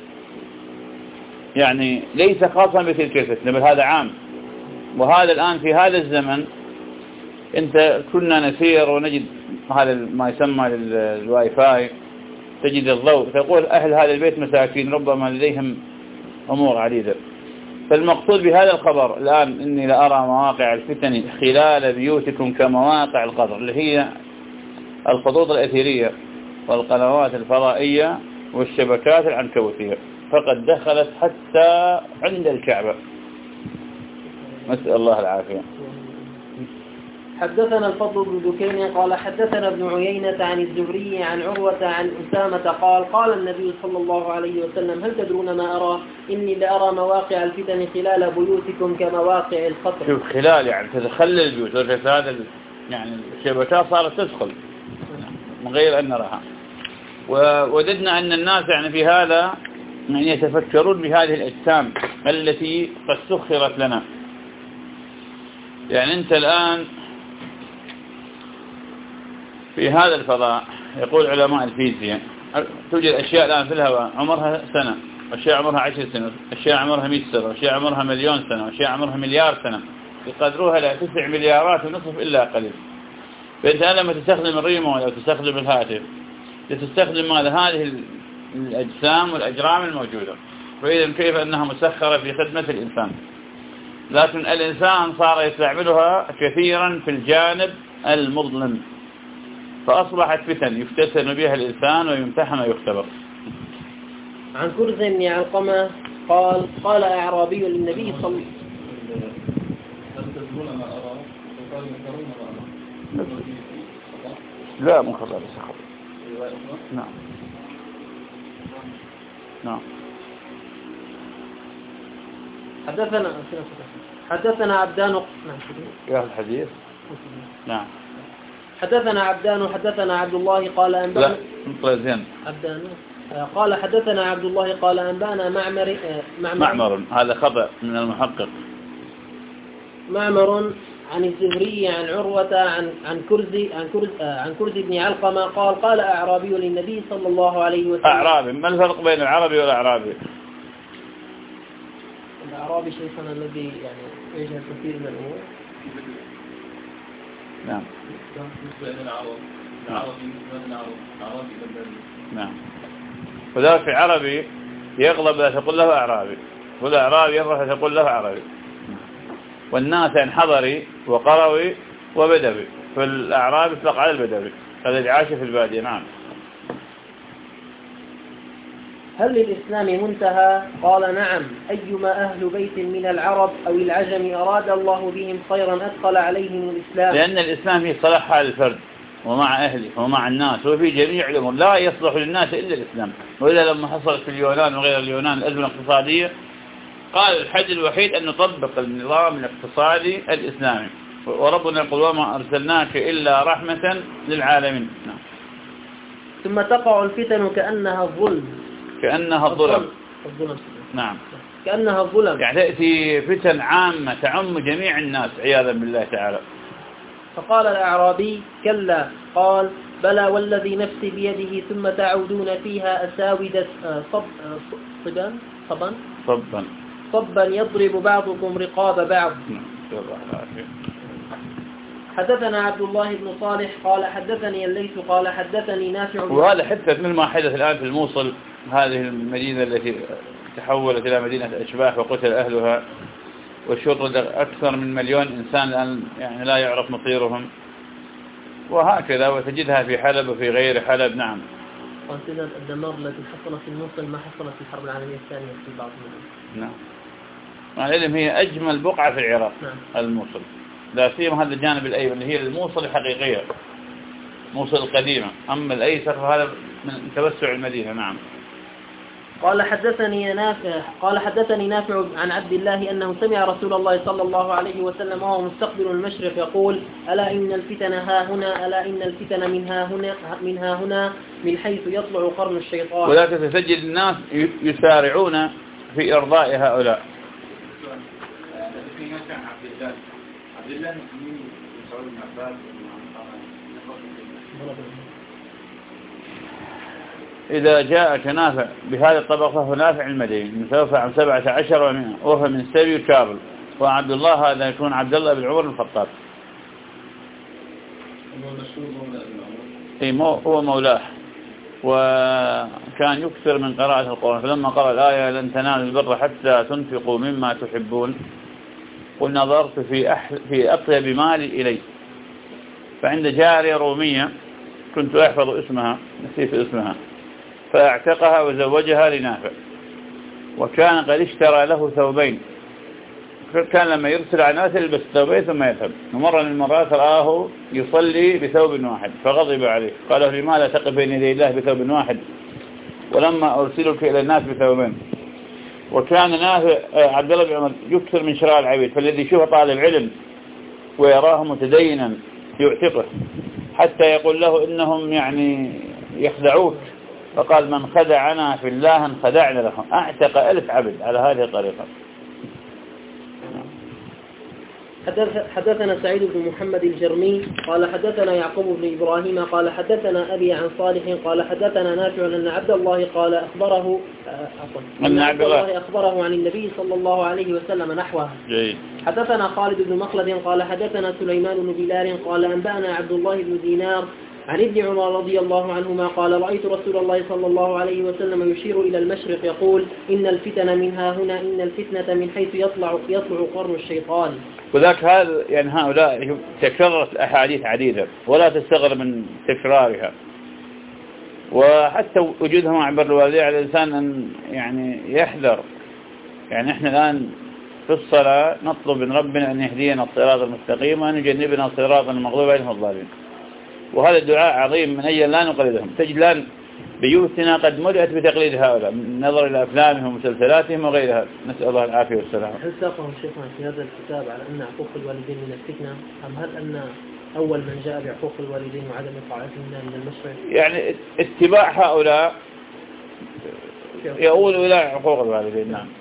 يعني ليس خاصا بتلك الفتنة، بل هذا عام. وهذا الآن في هذا الزمن انت كنا نسير ونجد هذا ما يسمى الواي فاي، تجد الضوء، تقول أهل هذا البيت مساكين ربما لديهم أمور عديدة. فالمقصود بهذا الخبر الآن إني لأرى مواقع الفتن خلال بيوتكم كمواقع القدر، اللي هي الخطوط الأثيرية والقنوات الفضائية والشبكات العنكبوتية، فقد دخلت حتى عند الكعبة، نسأل الله العافية. حدثنا الفضل بن دكين قال حدثنا ابن عيينة عن الزهري عن عروة عن أسامة قال قال النبي صلى الله عليه وسلم هل تدرون ما أرى إني لأرى مواقع الفتن خلال بيوتكم كمواقع القطر. شوف خلال يعني تتخلل البيوت وجدت هذا يعني الشبكات صارت تدخل من غير أن نراها. ووددنا أن الناس يعني في هذا يعني يتفكرون بهذه الأجسام التي قد سخرت لنا. يعني أنت الآن في هذا الفضاء يقول علماء الفيزياء توجد أشياء الآن في الهواء عمرها سنة، أشياء عمرها عشر سنة، أشياء عمرها مئة سنة، أشياء عمرها مليون سنة، أشياء عمرها مليار سنة، يقدروها إلى تسع مليارات ونصف إلا قليل. فأنت لما تستخدم الريموت أو تستخدم الهاتف تستخدم هذه الأجسام والأجرام الموجودة، فإذا كيف أنها مسخرة في خدمة الإنسان. لكن الإنسان صار يستعملها كثيرا في الجانب المظلم، فأصبحت فتن يفتتن بها الإنسان ويمتحن ويختبر. عن كرز بن علقمة قال قال أعرابي للنبي صلى الله عليه وسلم لا مو خبر خبر نعم نعم. حدثنا حدثنا عبدان نعم يا الحديث نعم. حدثنا عبدان حدثنا عبد الله قال أنبأنا لا عبدان قال حدثنا عبد الله قال أنبأنا معمر معمر, معمر هذا خطأ من المحقق. معمر عن الزهري عن عروة عن عن كرزي عن كرز عن كرز بن علقمة قال قال أعرابي للنبي صلى الله عليه وسلم. أعرابي، ما الفرق بين العربي والأعرابي؟ الأعرابي شيخنا الذي يعني يجهل كثير من الأمور. نعم. نعم. وذلك في عربي يغلب لا تقول له أعرابي، والأعرابي يغلب لا تقول له عربي. والناس يعني حضري وقروي وبدوي، فالأعرابي يطلق على البدوي الذي عاش في البادية. نعم. هل للإسلام منتهى؟ قال نعم. أيما أهل بيت من العرب أو العجم أراد الله بهم خيرا أدخل عليهم الإسلام. لأن الإسلام هي صلاح حال الفرد ومع أهله ومع الناس وفي جميع الأمور، لا يصلح للناس إلا الإسلام. وإذا لما حصلت في اليونان وغير اليونان الأزمة الاقتصادية قال الحل الوحيد أن نطبق النظام الاقتصادي الإسلامي، وربنا يقول وما أرسلناك إلا رحمة للعالمين. نعم. ثم تقع الفتن كأنها الظلم كأنها الظلم. الظلم. نعم. كأنها الظلم، يعني تأتي فتن عامة تعم جميع الناس عياذا بالله تعالى. فقال الأعرابي كلا. قال بلى والذي نفسي بيده ثم تعودون فيها أساود صب صبا صبا صبا صبا يضرب بعضكم رقاب بعض. حدثنا عبد الله بن صالح قال حدثني الليث قال حدثني نافع. وهذا حتى مثل ما حدث الآن في الموصل، هذه المدينة التي تحولت إلى مدينة أشباح وقتل أهلها وشرد أكثر من مليون إنسان الآن يعني لا يعرف مصيرهم، وهكذا وتجدها في حلب وفي غير حلب. نعم. قاتلة الدمار التي حصلت في الموصل ما حصلت في الحرب العالمية الثانية في بعض المدن. نعم. مع العلم هي أجمل بقعة في العراق. نعم. الموصل لا سيما هذا الجانب الأيمن اللي هي الموصل الحقيقية، موصل القديمة. أما الأيسر فهذا من توسع المدينة. نعم. قال حدثني نافع قال حدثني نافع عن عبد الله أنه سمع رسول الله صلى الله عليه وسلم وهو مستقبل المشرق يقول ألا إن الفتن ها هنا ألا إن الفتن منها هنا منها هنا من حيث يطلع قرن الشيطان. ولا تتسجل الناس يسارعون في إرضاء هؤلاء. عبد الله من سعود بن عباس إذا جاءك نافع بهذه الطبقة فهو نافع المديني متوفى عن سبعة عشر ومئة وهو من سبي كابل. وعبد الله هذا يكون عبد الله بن عمر الخطاب. إيه هو مولاه، وكان يكثر من قراءة القرآن. فلما قرأ الآية لن تنالوا البر حتى تنفقوا مما تحبون قل نظرت في أح... في أطيب مالي إلي. فعند جارية رومية كنت أحفظ اسمها نسيت اسمها فأعتقها وزوجها لنافع، وكان قد اشترى له ثوبين كان لما يرسل على ناس يلبس ثوبين ثم يذهب. ومرة من المرات رآه يصلي بثوب واحد فغضب عليه، قال له لماذا تقف بين يدي الله بثوب واحد ولما أرسلك إلى الناس بثوبين؟ وكان نافع عبد الله بن عمر يكثر من شراء العبيد، فالذي يشوفه طالب علم ويراه متدينا يعتقه حتى يقول له إنهم يعني يخدعوك، فقال من خدعنا في الله انخدعنا لهم، اعتق ألف عبد على هذه الطريقة. حدثنا سعيد بن محمد الجرمي قال حدثنا يعقوب بن إبراهيم قال حدثنا أبي عن صالح قال حدثنا نافع أن عبد الله قال أخبره أن عبد الله أخبره عن النبي صلى الله عليه وسلم نحوه. جيد. حدثنا خالد بن مخلد قال حدثنا سليمان بن بلال قال أنبأنا عبد الله بن دينار عن ابن عمر رضي الله عنهما قال رأيت رسول الله صلى الله عليه وسلم يشير إلى المشرق يقول إن الفتن منها هنا، إن الفتنة من حيث يطلع يطلع قرن الشيطان. وذاك هذا يعني هؤلاء تكررت أحاديث عديدة ولا تستغرب من تكرارها، وحتى وجودها مع بر الوالدين على الإنسان أن يعني يحذر. يعني إحنا الآن في الصلاة نطلب من ربنا أن يهدينا الصراط المستقيم وأن يجنبنا الصراط المغضوب عليهم الضالين، وهذا الدعاء عظيم من أجل لا نقلدهم. تجد الآن بيوتنا قد ملئت بتقليد هؤلاء من نظر إلى أفلامهم ومسلسلاتهم وغيرها، نسأل الله العافية والسلامة. هل ساقهم شيخنا في هذا الكتاب على أن عقوق الوالدين من الفتنة، أم هل أن أول من جاء بعقوق الوالدين وعدم طاعتهم من المشرع؟ يعني اتباع هؤلاء يقول إلى عقوق الوالدين. نعم.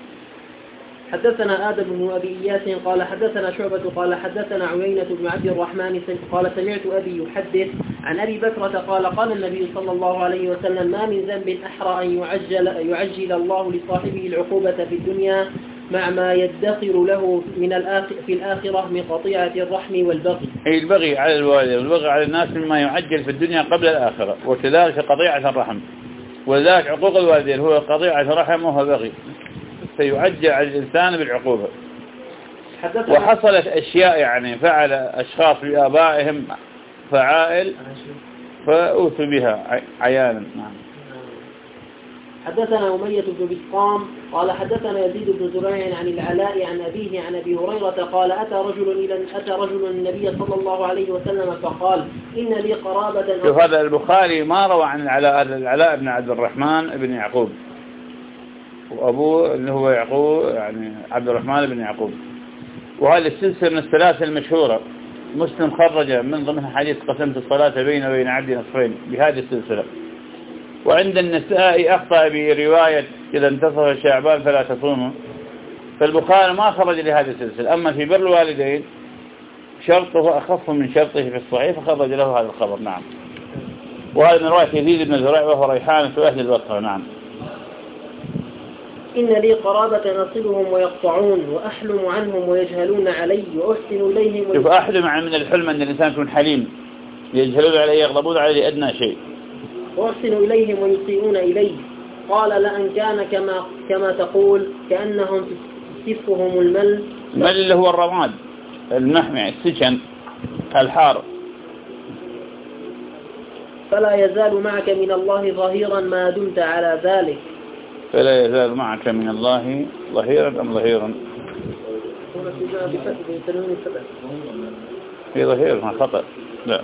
حدثنا آدم بن أبي إياس قال حدثنا شعبة قال حدثنا عيينة بن عبد الرحمن قال سمعت أبي يحدث عن أبي بكرة قال قال النبي صلى الله عليه وسلم ما من ذنب أحرى أن يعجل, يعجل الله لصاحبه العقوبة في الدنيا مع ما يدخر له من الآخر في الآخرة من قطيعة الرحم والبغي. أي البغي على الوالد والبغي على الناس مما يعجل في الدنيا قبل الآخرة، وكذلك قطيعة الرحم، وذلك عقوق الوالدين هو قطيعة الرحم وهو بغي، فيعجل على الإنسان بالعقوبة. وحصلت أشياء يعني فعل أشخاص بآبائهم فعائل فأوثوا بها عيانا. نعم. حدثنا أمية بن بسقام قال حدثنا يزيد بن زريع عن العلاء عن أبيه عن أبي هريرة قال أتى رجل إلى أتى رجل النبي صلى الله عليه وسلم فقال إن لي قرابة. شوف هذا البخاري ما روى عن العلاء العلاء بن عبد الرحمن بن يعقوب، وأبوه اللي هو يعقوب يعني عبد الرحمن بن يعقوب، وهذه السلسلة من الثلاثة المشهورة. مسلم خرج من ضمنها حديث قسمت الصلاة بين وبين عبدي نصفين بهذه السلسلة. وعند النساء أخطأ برواية إذا انتصف شعبان فلا تصوموا، فالبخاري ما خرج لهذه السلسلة. أما في بر الوالدين شرطه أخف من شرطه في الصحيح فخرج له هذا الخبر. نعم. وهذا من رواية يزيد بن زريع وهو ريحانة أهل البصرة. نعم. إن لي قرابة نصلهم ويقطعون وأحلم عنهم ويجهلون علي وأحسن إليهم. شوف أحلم من الحلم أن الإنسان يكون حليم، يجهلون علي يغضبون علي أدنى شيء. وأحسن إليهم ويسيئون إلي. قال لأن كان كما كما تقول كأنهم تسفهم المل. المل اللي هو الرماد المحمع السجن الحار. فلا يزال معك من الله ظهيرا ما دمت على ذلك. فلا يزال معك من الله ظهيرا أم ظهيرا؟ في ظهير ما خطأ. لا.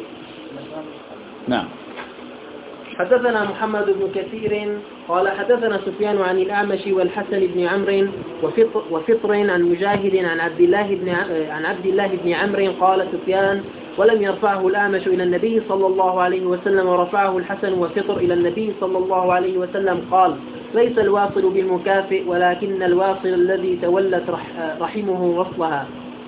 نعم. حدثنا محمد بن كثير قال حدثنا سفيان عن الأعمش والحسن بن عمرو وفطر, وفطر عن مجاهد عن عبد الله بن عن عبد الله بن عمرو قال سفيان ولم يرفعه الأعمش إلى النبي صلى الله عليه وسلم ورفعه الحسن وفطر إلى النبي صلى الله عليه وسلم قال ليس الواصل بالمكافئ ولكن الواصل الذي تولت رحمه وصلها.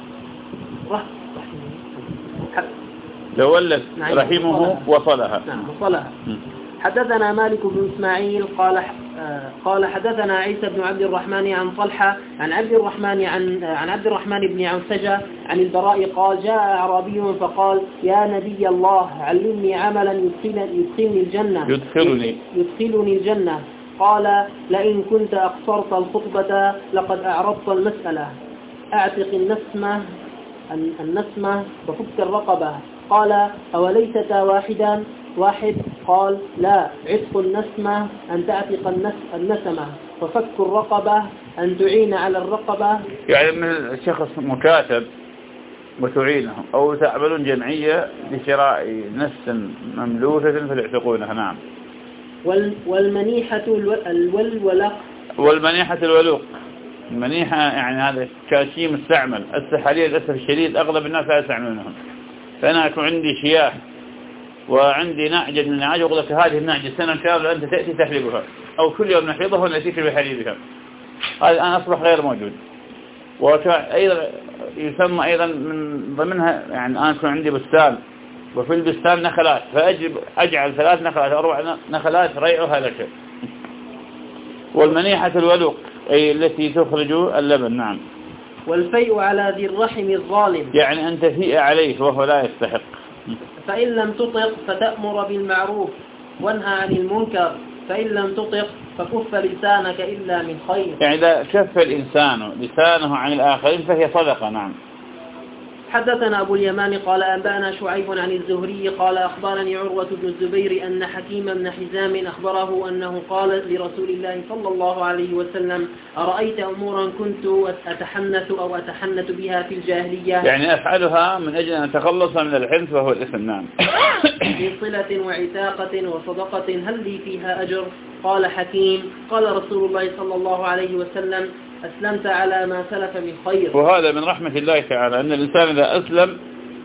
تولت رحمه وصلها. نعم وصلها. حدثنا مالك بن إسماعيل قال قال حدثنا عيسى بن عبد الرحمن عن طلحة عن عبد الرحمن عن عن عبد الرحمن بن عوسجة عن البراء قال جاء أعرابي فقال يا نبي الله علمني عملا يدخلني الجنة يدخلني يدخلني الجنة. قال لئن كنت أقصرت الخطبة لقد أعرضت المسألة أعتق النسمة النسمة وفك الرقبة. قال أوليستا واحدا واحد؟ قال لا عتق النسمة أن تعتق النسمة ففك الرقبة أن تعين على الرقبة، يعني من شخص مكاتب وتعينه، أو تعملون جمعية لشراء نفس مملوكة فيعتقونها. نعم. والمنيحة الولولق، والمنيحة الولوق، المنيحة يعني هذا كاشي مستعمل. السحالية للأسف الشديد أغلب الناس لا يستعملونهم. فأنا أكون عندي شياه وعندي نعجة من النعاج، وأقول لك هذه النعجة سنة كاملة أنت تأتي تحلبها، أو كل يوم نحلبها ونأتيك بحليبها. هذا الآن أصبح غير موجود. وأيضا يسمى أيضا من ضمنها، يعني الآن يكون عندي بستان وفي البستان نخلات، فأجب أجعل ثلاث نخلات أو أربع نخلات ريعها لك. والمنيحة الولوق أي التي تخرج اللبن. نعم. والفيء على ذي الرحم الظالم، يعني أن تفيء عليه وهو لا يستحق. فإن لم تطق فتأمر بالمعروف وانهى عن المنكر، فإن لم تطق فكف لسانك إلا من خير. يعني إذا كف الإنسان لسانه عن الآخرين فهي صدقة. نعم. حدثنا أبو اليمان قال أنبأنا شعيب عن الزهري قال أخبرني عروة بن الزبير أن حكيم بن حزام أخبره أنه قال لرسول الله صلى الله عليه وسلم: أرأيت أمورا كنت أتحنث أو أتحنث بها في الجاهلية، يعني أفعلها من أجل أن أتخلص من الحنث وهو الإثم. نعم. في صلة وعتاقة وصدقة هل لي فيها أجر؟ قال حكيم: قال رسول الله صلى الله عليه وسلم: أسلمت على ما سلف من خير. وهذا من رحمة الله تعالى أن الإنسان إذا أسلم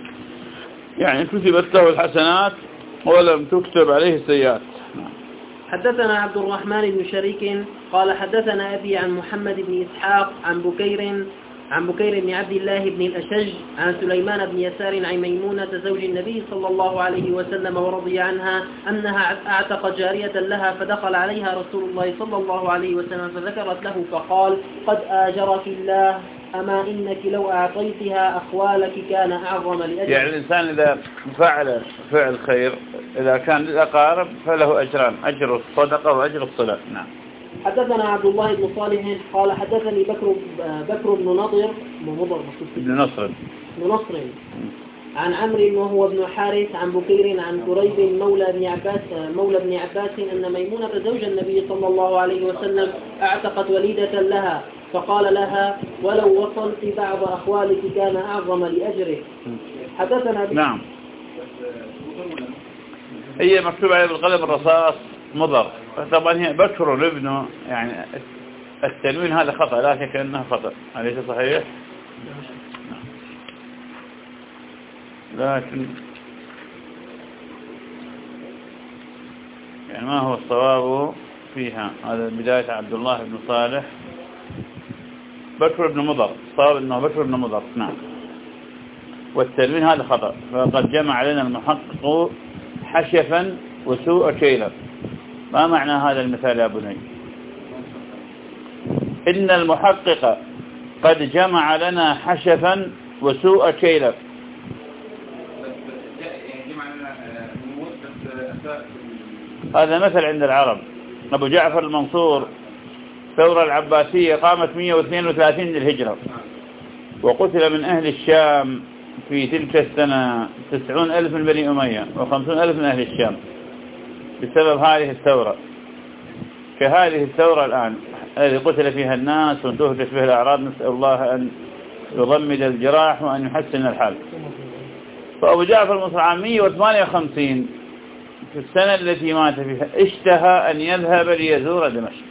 يعني كتبت له الحسنات ولم تكتب عليه السيئات. حدثنا عبد الرحمن بن شريك قال حدثنا أبي عن محمد بن إسحاق عن بكير عن بكير بن عبد الله بن الأشج عن سليمان بن يسار عن ميمونة زوج النبي صلى الله عليه وسلم ورضي عنها أنها اعتقت جارية لها، فدخل عليها رسول الله صلى الله عليه وسلم فذكرت له فقال: قد آجرك الله، أما إنك لو أعطيتها أخوالك كان أعظم لأجل. يعني الإنسان إذا فعل فعل خير إذا كان للأقارب فله أجران، أجر الصدقة وأجر الصلاة. نعم. حدثنا عبد الله بن صالح قال حدثني بكر بكر بن نضر بن نصر بن نصر عن عمرو وهو ابن حارث عن بكير عن كريب مولى ابن عباس مولى ابن عباس أن ميمونة زوج النبي صلى الله عليه وسلم أعتقت وليدة لها، فقال لها: ولو وصلت بعض أخوالك كان أعظم لأجرك. حدثنا نعم. هي مكتوب عليه بالقلم الرصاص مضر، طبعا هي بكر ابنه، يعني التنوين هذا خطأ، لا شك أنه خطأ. أليس صحيح؟ لكن يعني ما هو الصواب فيها؟ هذا بداية عبد الله بن صالح بكر بن مضر، صار انه بكر بن مضر. نعم. والتنوين هذا خطأ، فقد جمع لنا المحقق حشفا وسوء كيلا. ما معنى هذا المثال يا بني؟ إن المحقق قد جمع لنا حشفا وسوء كيلا. هذا مثل عند العرب. أبو جعفر المنصور الثورة العباسية قامت مئة واثنين وثلاثين للهجرة، وقتل من أهل الشام في تلك السنة تسعون ألف من بني أمية وخمسون ألف من أهل الشام بسبب هذه الثورة. كهذه الثورة الآن الذي قتل فيها الناس وانتهكت فيها الأعراض، نسأل الله أن يضمد الجراح وأن يحسن الحال. فأبو جعفر المنصور عام مئة وثمانية وخمسين في السنة التي مات فيها اشتهى أن يذهب ليزور دمشق،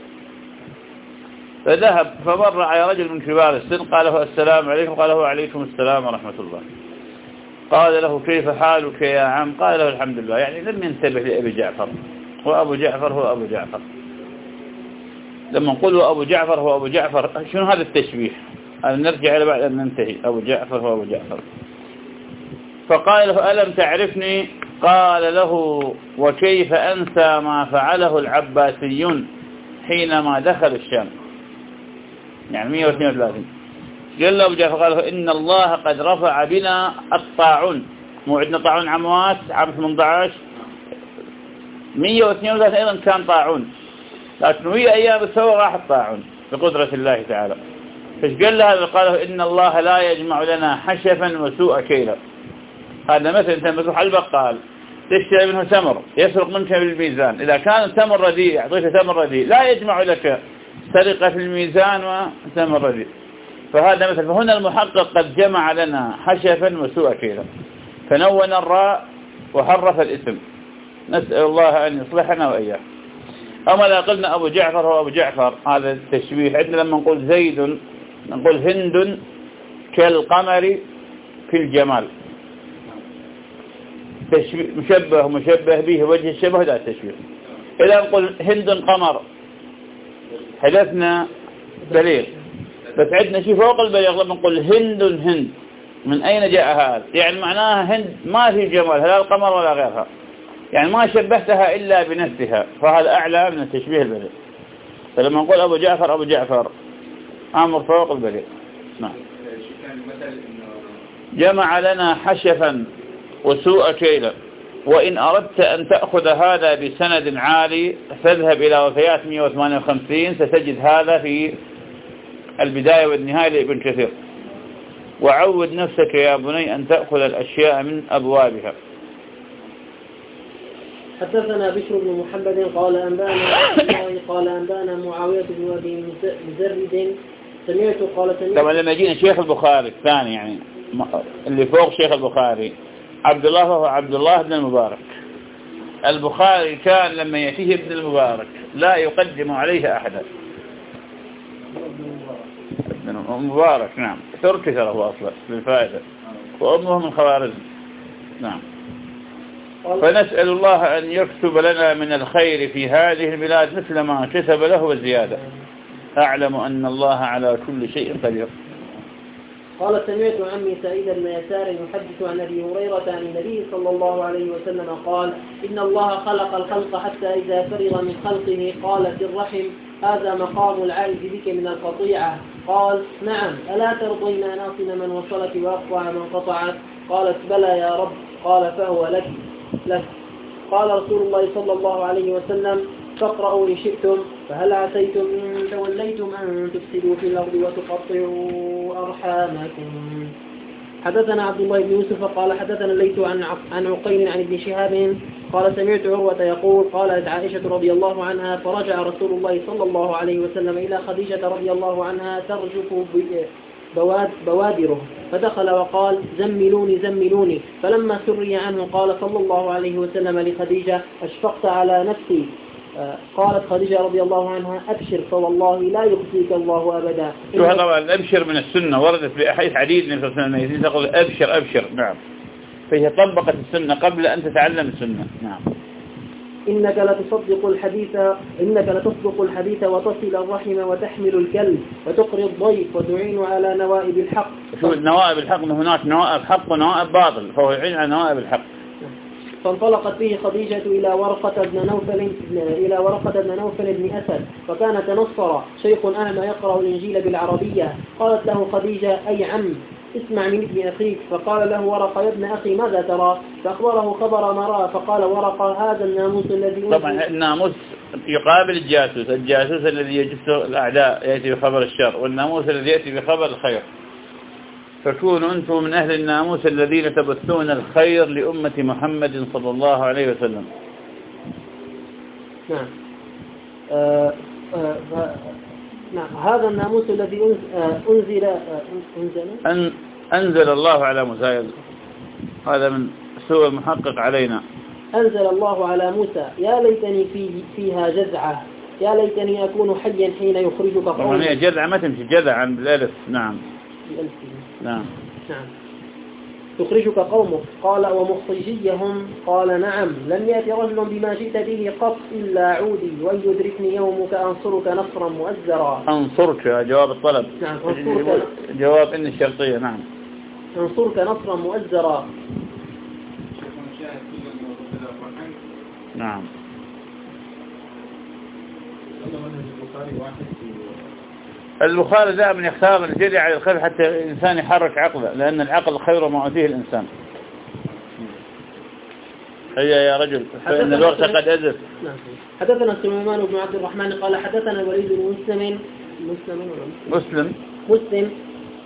فذهب فمر على رجل من كبار السن، قال له: السلام عليكم. قال له: وعليكم السلام ورحمة الله. قال له: كيف حالك يا عم؟ قال له: الحمد لله. يعني لم ينتبه لأبي جعفر، وأبو جعفر هو أبو جعفر. لما نقول أبو جعفر هو أبو جعفر، شنو هذا التشبيه؟ نرجع إلى بعد أن ننتهي. أبو جعفر هو أبو جعفر. فقال له: ألم تعرفني؟ قال له: وكيف أنسى ما فعله العباسيون حينما دخل الشام؟ يعني مئة واثنين وثلاثين. قال له أبو جعفر، قال له: إن الله قد رفع بنا الطاعون. مو عندنا طاعون عموات عام ثمانية عشر، مئة واثنين وثلاثين أيضا كان طاعون، لكن هي أيام الثورة راح الطاعون بقدرة الله تعالى. فايش قال له هذا؟ قال له: إن الله لا يجمع لنا حشفا وسوء كيلا. هذا مثل أنت بتروح البقال تشتري منه تمر، يسرق منك بالميزان، إذا كان التمر رديء يعطيك تمر رديء، لا يجمع لك سرقة في الميزان وسهم الرديء. فهذا مثل. فهنا المحقق قد جمع لنا حشفا وسوء كيلا، فنون الراء وحرف الاسم. نسأل الله أن يصلحنا وإياه. أما لا قلنا أبو جعفر هو أبو جعفر، هذا التشبيه. عندنا لما نقول زيد نقول هند كالقمر في الجمال، تشبيه مشبه مشبه به وجه الشبه، هذا التشبيه. إذا نقول هند قمر حدثنا بليغ، بس عندنا شيء فوق البليغ لما نقول هند هند، من أين جاء هذا؟ يعني معناها هند ما في جمال لا القمر ولا غيرها، يعني ما شبهتها إلا بنفسها، فهذا أعلى من التشبيه البليغ. فلما نقول أبو جعفر أبو جعفر أمر فوق البليغ. نعم. جمع لنا حشفا وسوء كيلا. وإن أردت أن تأخذ هذا بسند عالي فاذهب إلى وفيات مئة وثمانية وخمسين، ستجد هذا في البداية والنهاية لابن كثير. وعود نفسك يا بني أن تأخذ الأشياء من أبوابها. حدثنا بشر بن محمد قال أنبانا قال أنبانا معاوية بن أبي مزرد سمعت قال سمعت. طبعا لما جينا شيخ البخاري الثاني يعني اللي فوق شيخ البخاري عبد الله هو عبد الله بن المبارك. البخاري كان لما يأتيه ابن المبارك لا يقدم عليه أحدا. ابن المبارك نعم تركي له أصلا للفائدة، وأمه من خوارزم. نعم. فنسأل الله أن يكتب لنا من الخير في هذه البلاد مثل ما كتب له وزيادة. أعلم أن الله على كل شيء قدير. قال سمعت عمي سعيد بن يسار يحدث عن أبي هريرة عن النبي صلى الله عليه وسلم قال إن الله خلق الخلق حتى إذا فرغ من خلقه قال في الرحم هذا مقام العائد بك من القطيعة. قال نعم ألا ترضين أن أصل من وصلك وأقطع من قطعك؟ قالت بلى يا رب. قال فهو لك لك. قال رسول الله صلى الله عليه وسلم فاقرأوا إن شئتم فهل عسيتم إن توليتم أن تفسدوا في الأرض وتقطعوا أرحامكم. حدثنا عبد الله بن يوسف قال حدثنا الليث عن عن عقيل عن ابن شهاب قال سمعت عروة يقول قالت عائشة رضي الله عنها فرجع رسول الله صلى الله عليه وسلم إلى خديجة رضي الله عنها ترجف بواد بوادره فدخل وقال زملوني زملوني. فلما سري عنه قال صلى الله عليه وسلم لخديجة أشفقت على نفسي؟ قالت خديجة رضي الله عنها أبشر فوالله لا يخزيك الله أبدا. طبعا الأبشر من السنة وردت في أحاديث عديد من السنة تقول أبشر أبشر. نعم. فهي طبقت السنة قبل أن تتعلم السنة. نعم. إنك لتصدق الحديث إنك لتصدق الحديث وتصل الرحم وتحمل الكلب وتقري الضيف وتعين على نوائب الحق. شو نوائب الحق؟ هناك نوائب حق ونوائب باطل، فهو يعين على نوائب الحق. فانطلقت به خديجة إلى ورقة بن نوفل إلى ورقة بن نوفل بن أسد وكان تنصر شيخ أعمى يقرأ الإنجيل بالعربية. قالت له خديجة أي عم اسمع من ابن أخيك. فقال له ورقة يا ابن أخي ماذا ترى؟ فأخبره خبر ما رأى. فقال ورقة هذا الناموس الذي طبعا الناموس يقابل الجاسوس، الجاسوس الذي يجس الأعداء يأتي بخبر الشر، والناموس الذي يأتي بخبر الخير. فكونوا أنتم من أهل الناموس الذين تبثون الخير لأمة محمد صلى الله عليه وسلم. نعم. آه آه آه نعم. هذا الناموس الذي أنزل أنزل أن أنزل الله على موسى. هذا من سوء المحقق علينا. أنزل الله على موسى يا ليتني في فيها جزعة يا ليتني أكون حيا حين يخرجك قومك. طبعا هي جزعة ما تمشي جزعا بالألف. نعم. بالألف. نعم. نعم. تخرجك قومك. قال ومخرجيهم؟ قال نعم لم يأتي رجل بما جئت به قط إلا عودي وإن يدركني يومك أنصرك نصرا مؤزرا. أنصرك جواب الطلب. نعم. أنصرك جواب إن الشرطية. نعم. أنصرك نصرا مؤزرا. نعم. البخاري دائما يختار الجري على الخير حتى الإنسان يحرك عقله، لأن العقل خير ما أوتيه الإنسان. هيا يا رجل فإن الوقت قد أزف. حدثنا سليمان بن عبد الرحمن قال حدثنا الوليد بن مسلم مسلم مسلم مسلم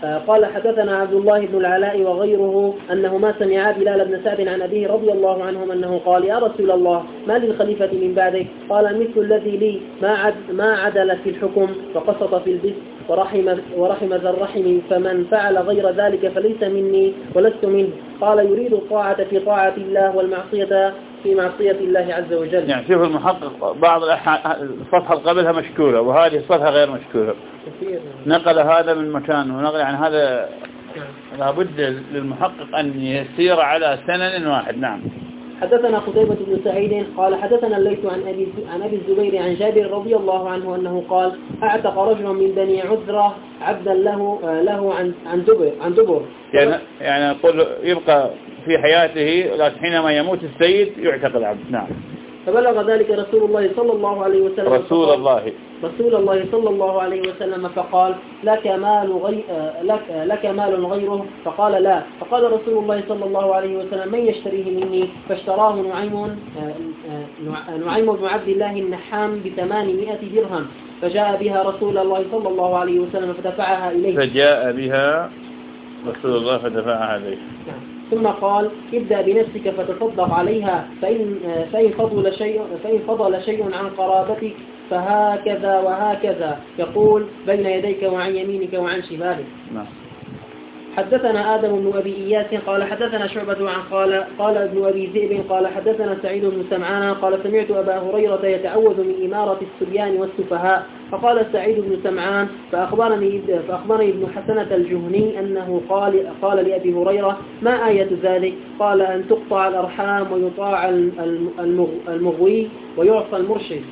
قال حدثنا عبد الله بن العلاء وغيره أنهما سمعا بلال بن سعد عن أبيه رضي الله عنهم أنه قال يا رسول الله ما للخليفة من بعدك؟ قال مثل الذي لي ما عد ما عدل في الحكم وقسط في البث ورحم, ورحم ذا الرحم فمن فعل غير ذلك فليس مني ولست منه. قال يريد الطاعة في طاعة الله والمعصية في معصية الله عز وجل. يعني شوف المحقق بعض الصفحة قبلها مشكورة وهذه الصفحة غير مشكورة، نقل هذا من مكان ونقل عن هذا، لابد للمحقق أن يسير على سنن واحد. نعم. حدثنا قتيبة بن سعيد قال حدثنا الليث عن أبي عن أبي الزبير عن جابر رضي الله عنه أنه قال أعتق رجل من بني عذرة عبدا له له عن عن دبر عن دبر يعني يعني يقول يبقى في حياته لكن حينما يموت السيد يعتق العبد. نعم. فبلغ ذلك رسول الله صلى الله عليه وسلم رسول الله رسول الله صلى الله عليه وسلم فقال لك مال غير لك لك مال غيره؟ فقال لا. فقال رسول الله صلى الله عليه وسلم من يشتريه مني؟ فاشتراه نعيم نعيم بن عبد الله النحام بثمانمائة درهم، فجاء بها رسول الله صلى الله عليه وسلم فدفعها إليه. فجاء بها رسول الله فدفعها إليه. ثم قال ابدأ بنفسك فتصدق عليها، فإن فإن فضل شيء فإن فضل شيء عن قرابتك فهكذا وهكذا، يقول بين يديك وعن يمينك وعن شمالك. نعم. حدثنا آدم بن أبي إياس قال حدثنا شعبة عن قال قال ابن أبي ذئب قال حدثنا سعيد بن سمعان قال سمعت أبا هريرة يتعوذ من إمارة الصبيان والسفهاء. فقال سعيد بن سمعان فأخبرني فأخبرني ابن حسنة الجهني أنه قال قال لأبي هريرة ما آية ذلك؟ قال أن تقطع الأرحام ويطاع المغوي ويعصى المرشد.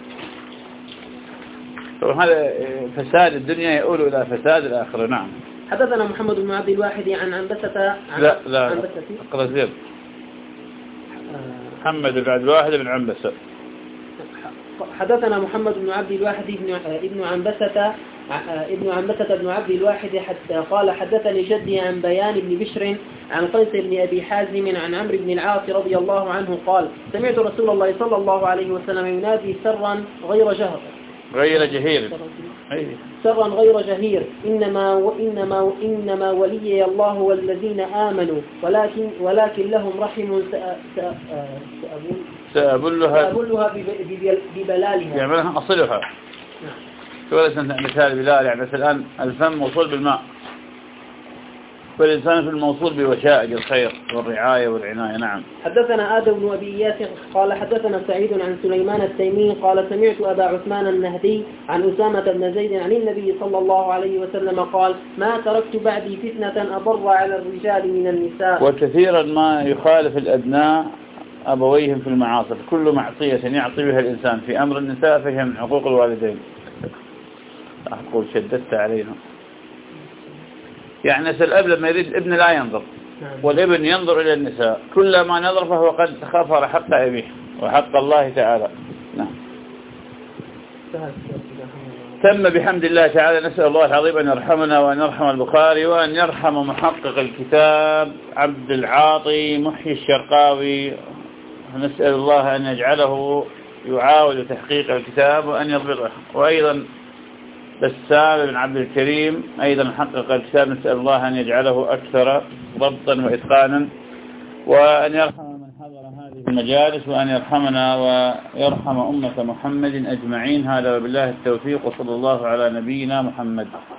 هذا فساد الدنيا يؤول إلى فساد الآخرة. نعم. حدثنا محمد بن عبد الواحد عن عنبسة عن لا لا عنبسة اقرأ زيب محمد بن عبد الواحد بن عنبسة. حدثنا محمد بن عبد الواحد ابن ابن عنبسة ابن عنبسة بن عبد الواحد حتى قال حدثني جدي عن بيان بن بشر عن قيس بن أبي حازم عن عمرو بن العاص رضي الله عنه قال سمعت رسول الله صلى الله عليه وسلم ينادي سرا غير جهر غير جهير سرا غير جهير إنما وإنما إنما ولي الله والذين آمنوا ولكن ولكن لهم رحم سأبلها سأبلها ببلالها يعني أصلها. وليس مثال بلال يعني الآن الفم موصول بالماء والإنسان في الموصول بوشائج الخير والرعاية والعناية. نعم. حدثنا آدم بن أبي إياس قال حدثنا سعيد عن سليمان التيمي قال سمعت أبا عثمان النهدي عن أسامة بن زيد عن النبي صلى الله عليه وسلم قال ما تركت بعدي فتنة أضر على الرجال من النساء. وكثيرا ما يخالف الأبناء أبويهم في المعاصي، كل معصية يعصي بها الإنسان في أمر النساء فهي من حقوق الوالدين. أقول شددت عليهم. يعني نسأل الأب لما يريد الابن لا ينظر والابن ينظر إلى النساء، كل ما نظر فهو قد خفر حق أبيه وحق الله تعالى. نعم. تم بحمد الله تعالى. نسأل الله العظيم أن يرحمنا وأن يرحم البخاري وأن يرحم محقق الكتاب عبد العاطي محيي الشرقاوي. نسأل الله أن يجعله يعاود تحقيق الكتاب وأن يضبطه. وأيضا بسام بن عبد الكريم أيضا حقق الكتاب، نسأل الله أن يجعله أكثر ضبطا وإتقانا وأن يرحم من حضر هذه المجالس وأن يرحمنا ويرحم أمة محمد أجمعين. هذا وبالله التوفيق وصلى الله على نبينا محمد.